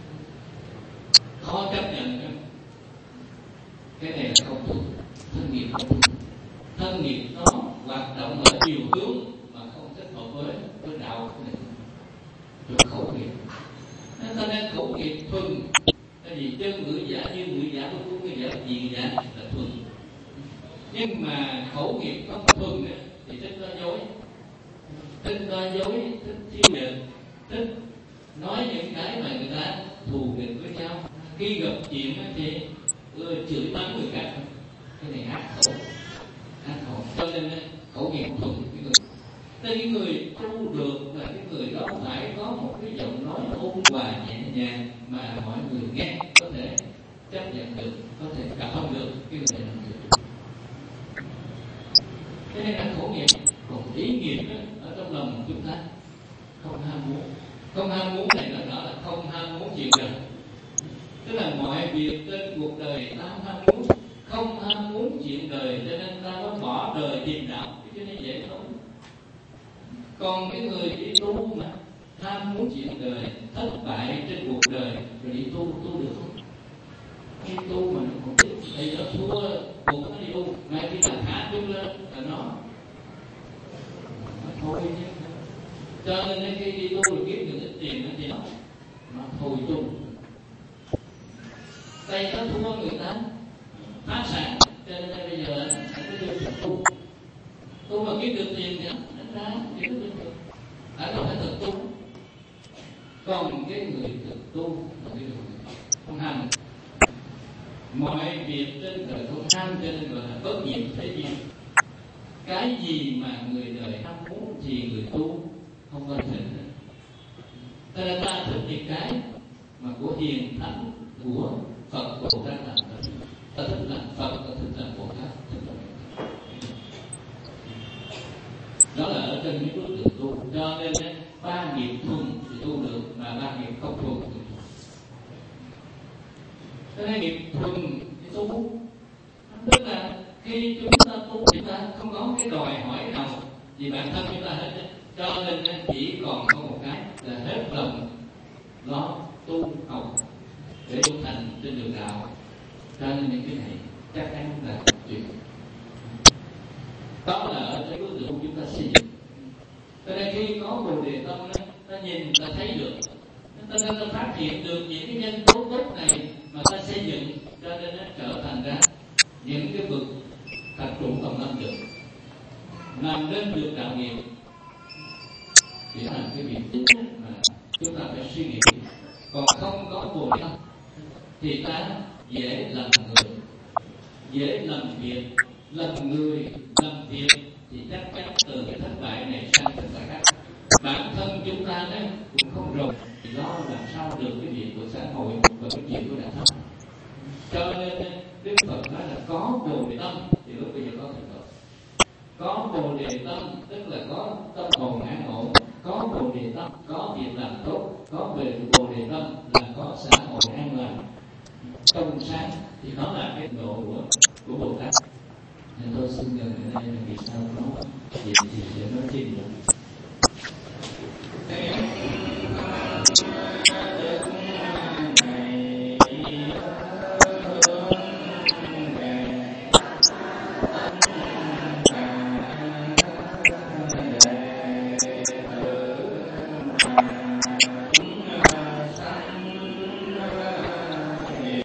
khó chấp nhận nữa. Cái này là không thuộc thân nghiệp. Thân nghiệp nó hoạt động ở nhiều hướng mà không thích hợp với với đạo này, với khẩu nghiệp. Cho nên khẩu nghiệp thuần, cái gì chân ngữ giả như ngữ giả của ngữ giả diện giả là thuần. Nhưng mà khẩu nghiệp không thuần thì thích nói dối, thích nói dối, thích thiêu định, thích nói những cái mà người ta thù nghịch với nhau. Khi gặp chuyện thì ưa chửi bới người khác. Cái này ác khẩu, ác khẩu. Cho nên khẩu nghiệp thuần cái người. Nên những người tu được là cái người đó phải có một cái giọng nói ôn hòa nhẹ nhàng mà mọi người nghe có thể chấp nhận được, có thể cảm thông được cái người làm được. Thế nên là khẩu nghiệp. Còn ý nghiệp đó, ở trong lòng chúng ta không ham muốn. Không ham muốn này nó rõ là không ham muốn chuyện đời. Tức là mọi việc trên cuộc đời ta không ham muốn, không ham muốn chuyện đời, cho nên ta mới bỏ đời tìm đạo. Cái này dễ thôi. Còn cái người đi tu mà ham muốn chuyện đời, thất bại trên cuộc đời rồi đi tu, tu được không? Cái tu mà nó không biết, bây giờ thua cuộc nó đi tu, ngay khi là thả chúng lên là nó nó thôi chứ. Cho nên khi đi tu rồi kiếm được ít tiền thì nó nó thôi tu. Đây nó thua người ta phá sản, cho nên bây giờ nó đi tu. Tu mà kiếm được tiền thì nó ra thì nó được. Ở đâu phải thực tu. Còn cái người thực tu là cái người không ham. Mọi việc trên đời không ham, cho nên gọi là bất nhiễm thế gian. Cái gì mà người đời ham muốn thì người tu không có thể. Cho nên ta thích những cái mà của hiền thánh, của Phật, của Bồ Tát làm. Ta thích làm Phật, ta thích làm Bồ Tát, thích làm. Đó là ở trên những đối tượng tu. Cho nên ba nghiệp thuần thì tu được, mà ba nghiệp không thuần thì tu. Cho nên nghiệp thuần thì tu, tức là khi chúng ta tu thì ta không có cái đòi hỏi nào vì bản thân chúng ta hết. Cho nên chỉ còn có một cái là hết lòng lo tu học để tu thành trên đường đạo. Cho nên những cái này chắc chắn là chuyện đó là ở cái đối tượng chúng ta xây dựng. Cho nên khi có Bồ Đề Tâm đó, ta nhìn ta thấy được, ta nên ta phát hiện được những cái nhân tố tốt này mà ta xây dựng, cho nên nó trở thành ra những cái vực thật trụ tâm lâm được, làm nên được đạo nghiệp. Chỉ là cái việc chính mà chúng ta phải suy nghĩ. Còn không có Bồ Đề Tâm thì ta dễ làm người, dễ làm việc, làm người làm việc thì chắc chắn từ cái thất bại này sang thất bại khác. Bản thân chúng ta đấy cũng không rồi thì lo làm sao được cái việc của xã hội và cái chuyện của đạo pháp. Cho nên Đức Phật nói là có Bồ Đề Tâm thì lúc bây giờ có thành tựu. Có Bồ Đề Tâm tức là có tâm hồn an ổn, có Bồ Đề Tâm có việc làm tốt, có về Bồ Đề Tâm là có xã hội an lành, trong sáng, thì đó là cái độ của của Bồ Tát. Nên tôi xin gần ở đây là vì sao nó gì thì để nói chi nữa.